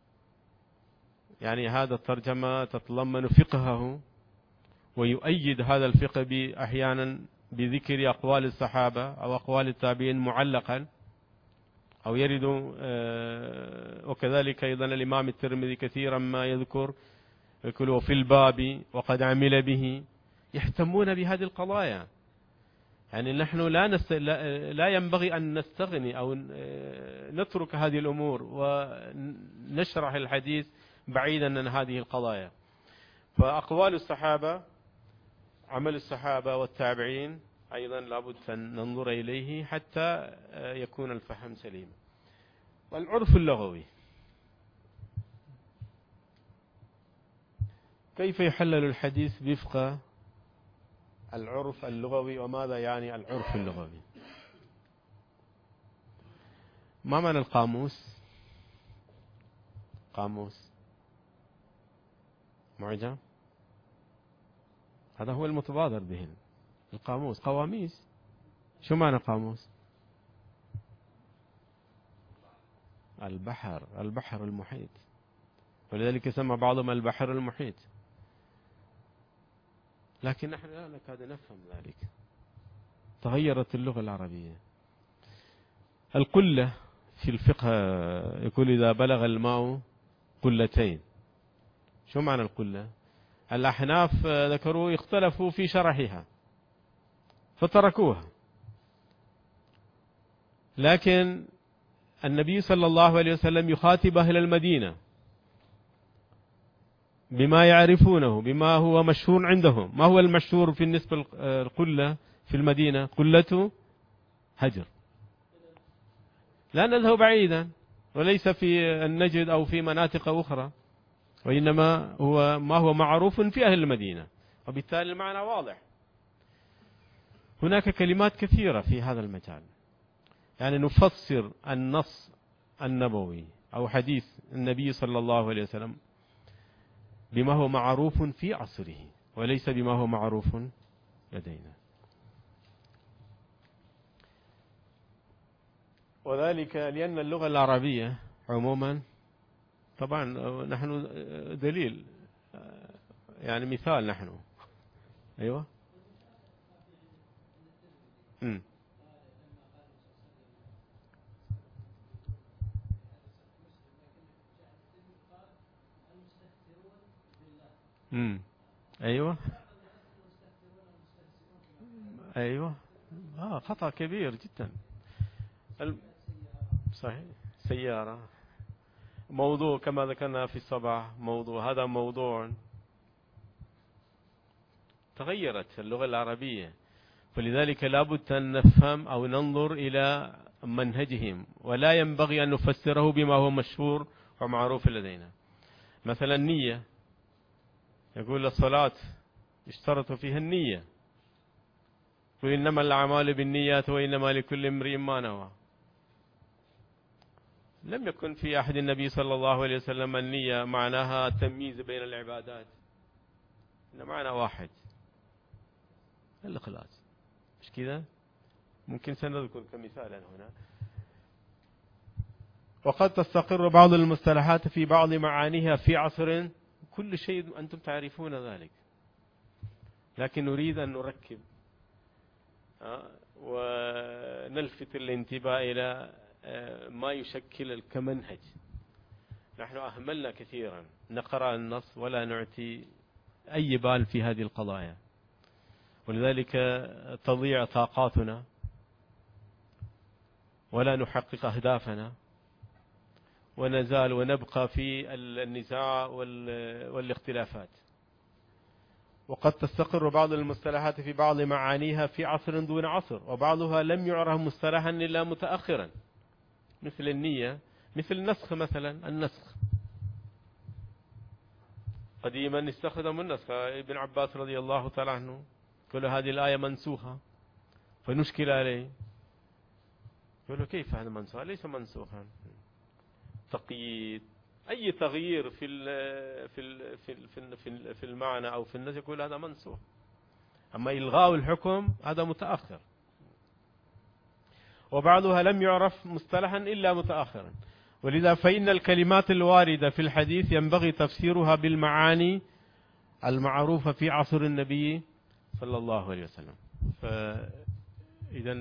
يعني هذا الترجمة تتضمن فقهه، ويؤيد هذا الفقه أحيانا بذكر أقوال الصحابة أو أقوال التابعين معلقا أو يرد. وكذلك أيضا الإمام الترمذي كثيرا ما يذكر في الباب وقد عمل به. يهتمون بهذه القضايا. يعني نحن لا ينبغي أن نستغني أو نترك هذه الأمور ونشرح الحديث بعيدا عن هذه القضايا. فأقوال الصحابة، عمل الصحابة والتابعين أيضا لابد أن ننظر إليه حتى يكون الفهم سليما. والعرف اللغوي، كيف يحلل الحديث وفق العرف اللغوي؟ وماذا يعني العرف اللغوي؟ ما معنى القاموس؟ قاموس معجم، هذا هو المتبادر به. القاموس قواميس. شو معنى قاموس؟ البحر المحيط، ولذلك يسمى بعضهم البحر المحيط. لكن نحن لا نكاد نفهم ذلك. تغيرت اللغة العربية. القلة في الفقه يقول إذا بلغ الماء قلتين. شو معنى القلة؟ الأحناف ذكروا اختلفوا في شرحها فتركوها، لكن النبي صلى الله عليه وسلم يخاطب أهل المدينة بما يعرفونه، بما هو مشهور عندهم. ما هو المشهور بالنسبة للقلة في المدينة؟ قلة هجر. لا نذهب بعيدا، وليس في النجد أو في مناطق أخرى، وإنما هو ما هو معروف في أهل المدينة، وبالتالي المعنى واضح. هناك كلمات كثيرة في هذا المجال. يعني نفسر النص النبوي أو حديث النبي صلى الله عليه وسلم بما هو معروف في عصره وليس بما هو معروف لدينا. وذلك لأن اللغة العربية عموما، طبعا نحن دليل، يعني مثال نحن. أيوة. أيوة. أيوة. خطأ كبير جدا. صحيح. سيارة موضوع كما ذكرنا في الصباح، موضوع، هذا موضوع. تغيرت اللغة العربية، فلذلك لابد أن نفهم أو ننظر إلى منهجهم، ولا ينبغي أن نفسره بما هو مشهور ومعروف لدينا. مثلا النية، يقول الصلاة اشترط فيها النية، يقول إنما الأعمال بالنيات وإنما لكل امرئ ما نوى. لم يكن في أحد النبي صلى الله عليه وسلم النية معناها التمييز بين العبادات، إن معنى واحد، الإخلاص، مش كذا؟ ممكن سنذكر كمثالا هنا. وقد تستقر بعض المصطلحات في بعض معانيها في عصر، كل شيء أنتم تعرفون ذلك، لكن نريد أن نركب ونلفت الانتباه إلى ما يشكل كمنهج. نحن أهملنا كثيرا، نقرأ النص ولا نعطي أي بال في هذه القضايا، ولذلك تضيع طاقاتنا ولا نحقق أهدافنا، ونزال ونبقى في النزاع والاختلافات. وقد تستقر بعض المصطلحات في بعض معانيها في عصر دون عصر، وبعضها لم يعرف مصطلحا إلا متأخرا، مثل النية، مثل النسخ مثلا. النسخ قديما استخدم النسخ، ابن عباس رضي الله تعالى عنه كل هذه الآية منسوخة، فنشكل عليه، يقول له كيف هذا منسوخ؟ ليس منسوخا. تقييد، أي تغيير في المعنى أو في النسخ يقول هذا منسوخ، أما إلغاء الحكم هذا متأخر. وبعضها لم يعرف مصطلحا إلا متأخرا، ولذا فإن الكلمات الواردة في الحديث ينبغي تفسيرها بالمعاني المعروفة في عصر النبي صلى الله عليه وسلم. فإذا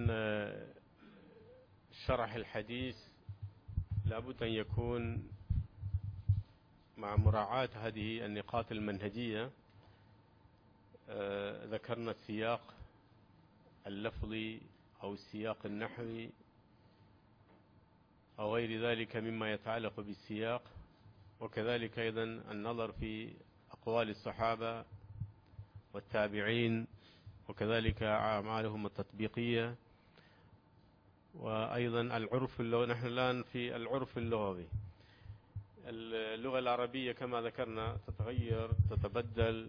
شرح الحديث لابد أن يكون مع مراعاة هذه النقاط المنهجية. ذكرنا السياق اللفظي أو السياق النحوي أو غير ذلك مما يتعلق بالسياق، وكذلك أيضا النظر في أقوال الصحابة والتابعين، وكذلك أعمالهم التطبيقية، وأيضا العرف اللغوي. نحن الآن في العرف اللغوي. اللغة العربية كما ذكرنا تتغير، تتبدل،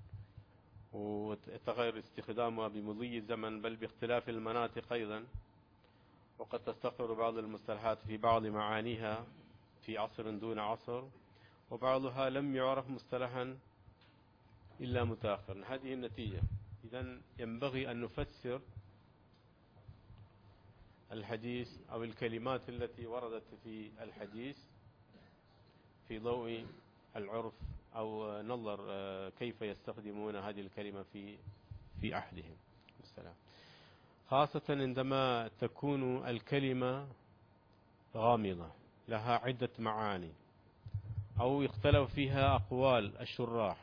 ويتغير استخدامها بمضي الزمن، بل باختلاف المناطق أيضا. وقد تستقر بعض المصطلحات في بعض معانيها في عصر دون عصر، وبعضها لم يعرف مصطلحا إلا متأخرا. هذه النتيجة. إذن ينبغي أن نفسر الحديث أو الكلمات التي وردت في الحديث في ضوء العرف، أو ننظر كيف يستخدمون هذه الكلمة في عهدهم. السلام. خاصة عندما تكون الكلمة غامضة لها عدة معاني، أو يختلف فيها أقوال الشراح،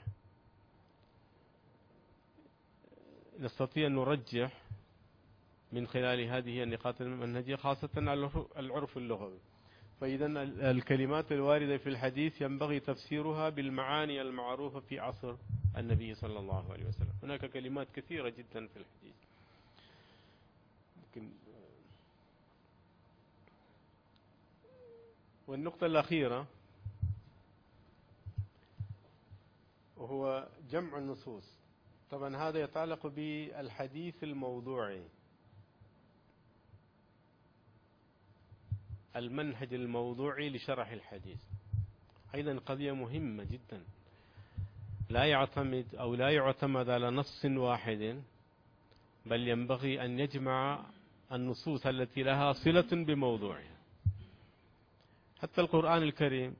نستطيع أن نرجح من خلال هذه النقاط المنهجية، خاصة العرف اللغوي. فإذا الكلمات الواردة في الحديث ينبغي تفسيرها بالمعاني المعروفة في عصر النبي صلى الله عليه وسلم. هناك كلمات كثيرة جدا في الحديث. والنقطة الأخيرة وهو جمع النصوص. طبعا هذا يتعلق بالحديث الموضوعي، المنهج الموضوعي لشرح الحديث. أيضا قضية مهمة جدا، لا يعتمد أو لا يعتمد على نص واحد، بل ينبغي أن يجمع النصوص التي لها صلة بموضوعها. حتى القرآن الكريم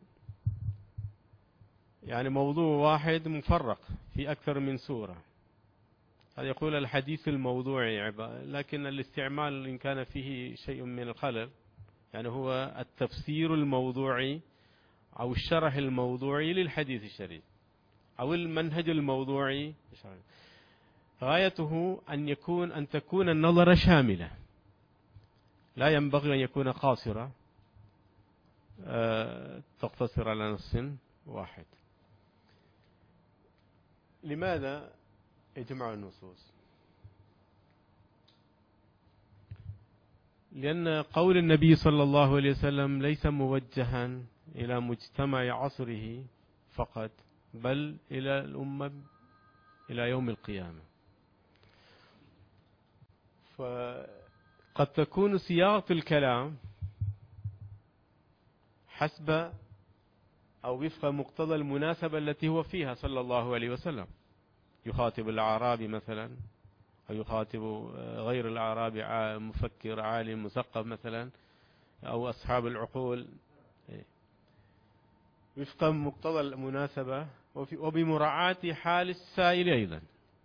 يعني موضوع واحد مفرق في أكثر من سورة، هذا يقول الحديث الموضوعي، لكن الاستعمال إن كان فيه شيء من الخلل، يعني هو التفسير الموضوعي أو الشرح الموضوعي للحديث الشريف أو المنهج الموضوعي. غايته أن تكون النظرة شاملة، لا ينبغي أن يكون قاصرة تقتصر على نص واحد. لماذا يجمع النصوص؟ لأن قول النبي صلى الله عليه وسلم ليس موجها إلى مجتمع عصره فقط، بل إلى الأمة إلى يوم القيامة. فقد تكون صياغة الكلام حسب أو وفق مقتضى المناسبة التي هو فيها صلى الله عليه وسلم. يخاطب الأعرابي مثلا، أو يخاطب غير الأعرابي مفكر عالم مثقف مثلا، أو أصحاب العقول، وفق مقتضى المناسبة وبمراعاة حال السائل أيضا،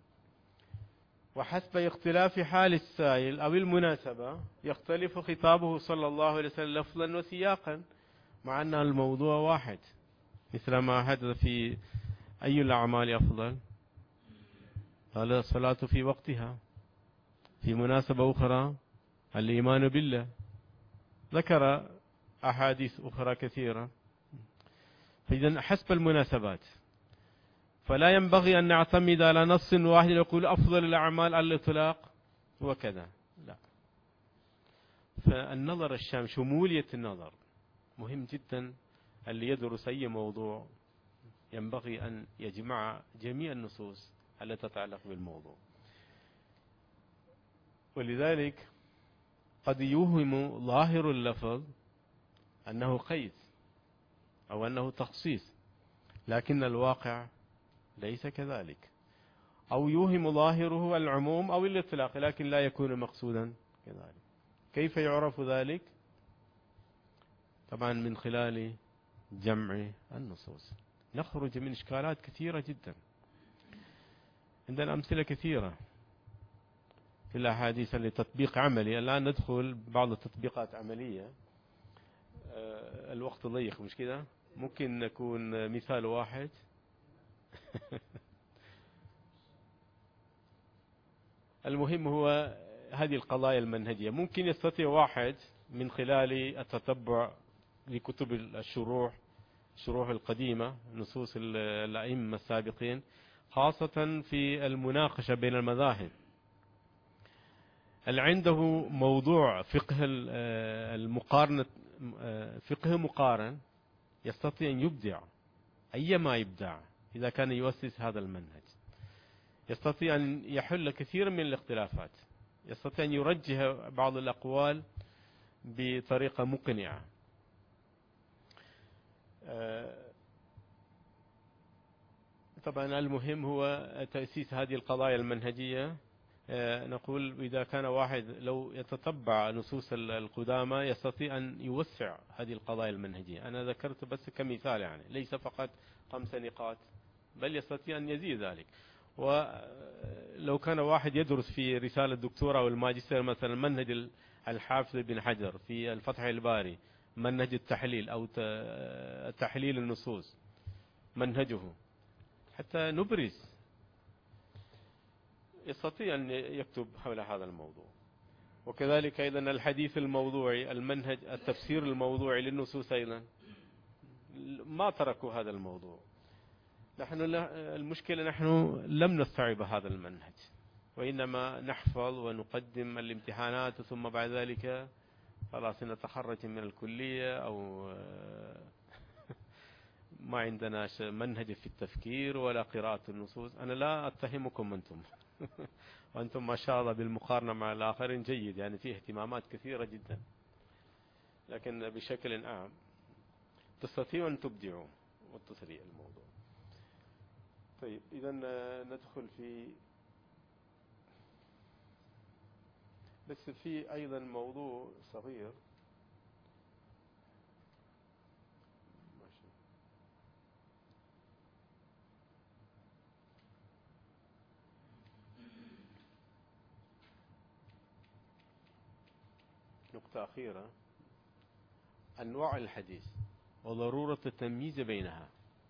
وحسب اختلاف حال السائل أو المناسبة يختلف خطابه صلى الله عليه وسلم لفظا وسياقا، مع أن الموضوع واحد. مثل ما حدث في أي الأعمال أفضل، قال الصلاة في وقتها. في مناسبة أخرى الإيمان بالله، ذكر أحاديث أخرى كثيرة. فإذا حسب المناسبات، فلا ينبغي أن نعتمد على نص واحد يقول أفضل الأعمال على الإطلاق وكذا، لا. فالنظر الشامل، شمولية النظر مهم جدا. اللي يدرس أي موضوع ينبغي أن يجمع جميع النصوص التي تتعلق بالموضوع. ولذلك قد يوهم ظاهر اللفظ أنه قيد أو أنه تخصيص، لكن الواقع ليس كذلك. أو يوهم ظاهره العموم أو الإطلاق، لكن لا يكون مقصودا كذلك. كيف يعرف ذلك؟ طبعا من خلال جمع النصوص نخرج من إشكالات كثيرة جدا. عندنا أمثلة كثيرة في الأحاديث لتطبيق عملي. الآن ندخل بعض التطبيقات عملية، الوقت ضيق مش كده؟ ممكن نكون مثال واحد. المهم هو هذه القضايا المنهجية. ممكن يستطيع واحد من خلال التتبع لكتب الشروح القديمة، نصوص الأئمة السابقين، خاصة في المناقشة بين المذاهب، اللي عنده موضوع فقه المقارنة، فقه مقارن، يستطيع أن يبدع أيما يبدع. إذا كان يؤسس هذا المنهج يستطيع أن يحل كثير من الاختلافات، يستطيع أن يرجح بعض الأقوال بطريقة مقنعة. طبعا المهم هو تأسيس هذه القضايا المنهجية. نقول إذا كان واحد لو يتتبع نصوص القدامى يستطيع أن يوسع هذه القضايا المنهجية. أنا ذكرت بس كمثال، يعني ليس فقط 5 نقاط، بل يستطيع أن يزيد ذلك. ولو كان واحد يدرس في رسالة دكتوراه أو الماجستير مثلا منهج الحافظ بن حجر في الفتح الباري، منهج التحليل أو تحليل النصوص، منهجه حتى نبرز، يستطيع أن يكتب حول هذا الموضوع. وكذلك أيضا الحديث الموضوعي، المنهج التفسير الموضوعي للنصوص أيضا ما تركوا هذا الموضوع. نحن المشكلة نحن لم نستوعب هذا المنهج، وإنما نحفظ ونقدم الامتحانات، ثم بعد ذلك خلاص نتخرج من الكلية أو ما عندنا منهج في التفكير ولا قراءة النصوص. أنا لا أتهمكم أنتم وأنتم ما شاء الله بالمقارنة مع الآخرين جيد، يعني فيه اهتمامات كثيرة جدا، لكن بشكل عام تستطيعوا أن تبدعوا وتسري الموضوع. طيب إذا ندخل في، بس في أيضا موضوع صغير. نقطة أخيرة، أنواع الحديث وضرورة التمييز بينها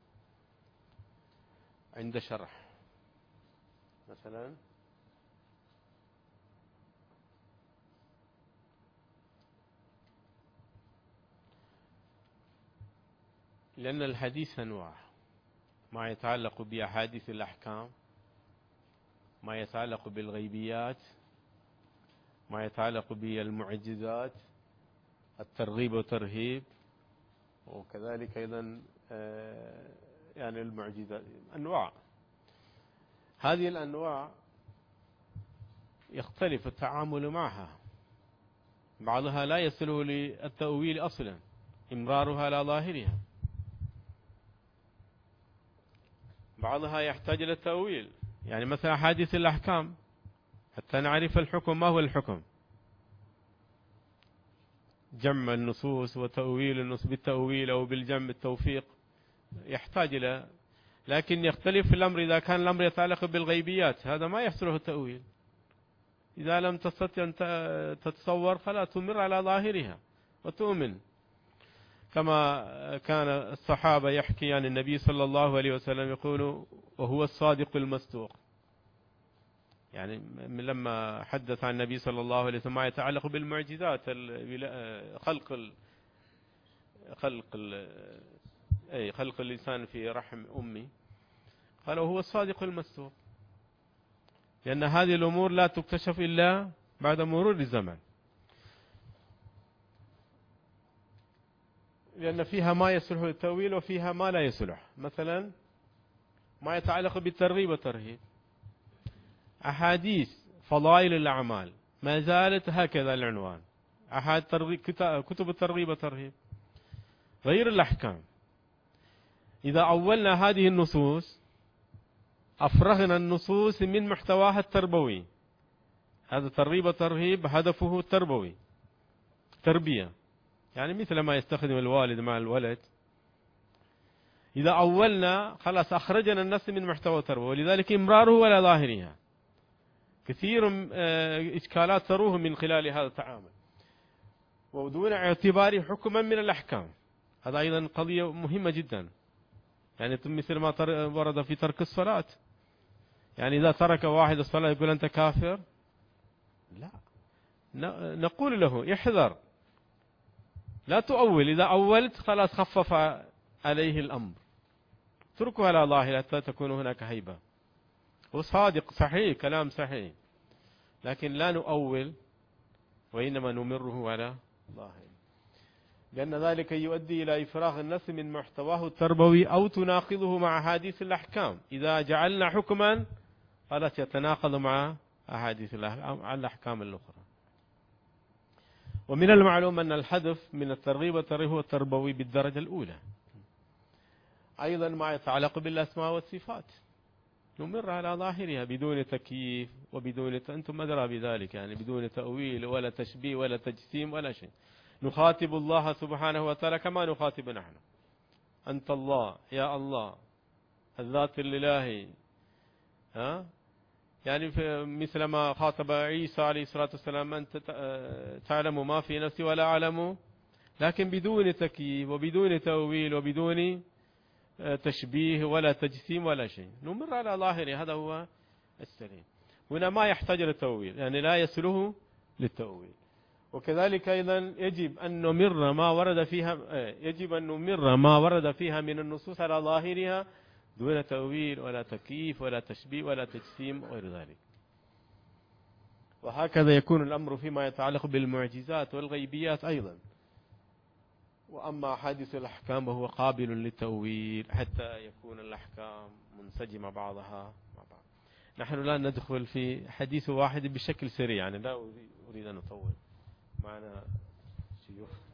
عند شرح. مثلا لأن الحديث أنواع، ما يتعلق بأحاديث الأحكام، ما يتعلق بالغيبيات، ما يتعلق بالمعجزات، الترغيب والترهيب، وكذلك أيضا يعني المعجزات أنواع. هذه الأنواع يختلف التعامل معها، بعضها لا يصله للتأويل أصلا، إمرارها على ظاهرها، بعضها يحتاج إلى التأويل، يعني مثلا حادث الأحكام حتى نعرف الحكم ما هو الحكم، جمع النصوص وتأويل النصوص بالتأويل أو بالجمع بالتوفيق يحتاج إلى، لكن يختلف في الأمر إذا كان الأمر يتعلق بالغيبيات، هذا ما يحصله التأويل، إذا لم تستطع أن تتصور فلا تمر على ظاهرها وتؤمن، كما كان الصحابة يحكي عن النبي صلى الله عليه وسلم يقول وهو الصادق المصدوق، يعني لما حدث عن النبي صلى الله عليه وسلم ما يتعلق بالمعجزات، خلق اللسان في رحم أمي، قال وهو الصادق المصدوق، لأن هذه الأمور لا تكتشف إلا بعد مرور الزمن، لأن فيها ما يصلح للتأويل وفيها ما لا يصلح. مثلا ما يتعلق بالترغيب والترهيب، أحاديث فضائل الأعمال ما زالت هكذا العنوان، كتب الترغيب والترهيب، غير الأحكام. إذا أولنا هذه النصوص أفرغنا النصوص من محتواها التربوي، هذا الترغيب والترهيب هدفه التربوي، تربية، يعني مثل ما يستخدم الوالد مع الولد، إذا أولنا خلاص أخرجنا النص من محتوى التربوي، ولذلك إمراره ولا ظاهرها، كثير إشكالات تروه من خلال هذا التعامل، ودون اعتباره حكما من الأحكام، هذا أيضا قضية مهمة جدا، يعني مثل ما ورد في ترك الصلاة، يعني إذا ترك واحد الصلاة يقول أنت كافر؟ لا، نقول له احذر، لا تؤول، إذا أولت خلاص خفف عليه الأمر، اتركه على ظاهر حتى تكون هناك هيبة، هو صادق صحيح كلام صحيح، لكن لا نؤول وإنما نمره على ظاهر، لأن ذلك يؤدي إلى إفراغ النص من محتواه التربوي أو تناقضه مع أحاديث الأحكام، إذا جعلنا حكما خلاص يتناقض مع أحاديث الأحكام الأخرى. ومن المعلوم أن الهدف من الترغيب والترهيب هو التربوي بالدرجة الأولى. أيضا ما يتعلق بالأسماء والصفات نمر على ظاهرها بدون تكييف وبدون أنتم أدرى بذلك، يعني بدون تأويل ولا تشبيه ولا تجسيم ولا شيء، نخاطب الله سبحانه وتعالى كما نخاطب نحن، أنت الله، يا الله، الذات الإلهي، يعني مثل ما خاطب عيسى عليه الصلاة والسلام أنت تعلم ما في نفسي ولا أعلم، لكن بدون تكييف وبدون تأويل وبدون تشبيه ولا تجسيم ولا شيء، نمر على ظاهره، هذا هو السليم. هنا ما يحتاج للتأويل، يعني لا يصله للتأويل. وكذلك أيضا يجب أن نمر ما ورد فيها من النصوص على ظاهرها دون تأويل ولا تكييف ولا تشبيه ولا تجسيم وغير ذلك. وهكذا يكون الأمر فيما يتعلق بالمعجزات والغيبيات أيضا. وأما حادث الأحكام وهو قابل للتأويل حتى يكون الأحكام منسجمة بعضها مع بعض. نحن لا ندخل في حديث واحد بشكل سريع، يعني لا أريد أن أطول، معنا شيوخ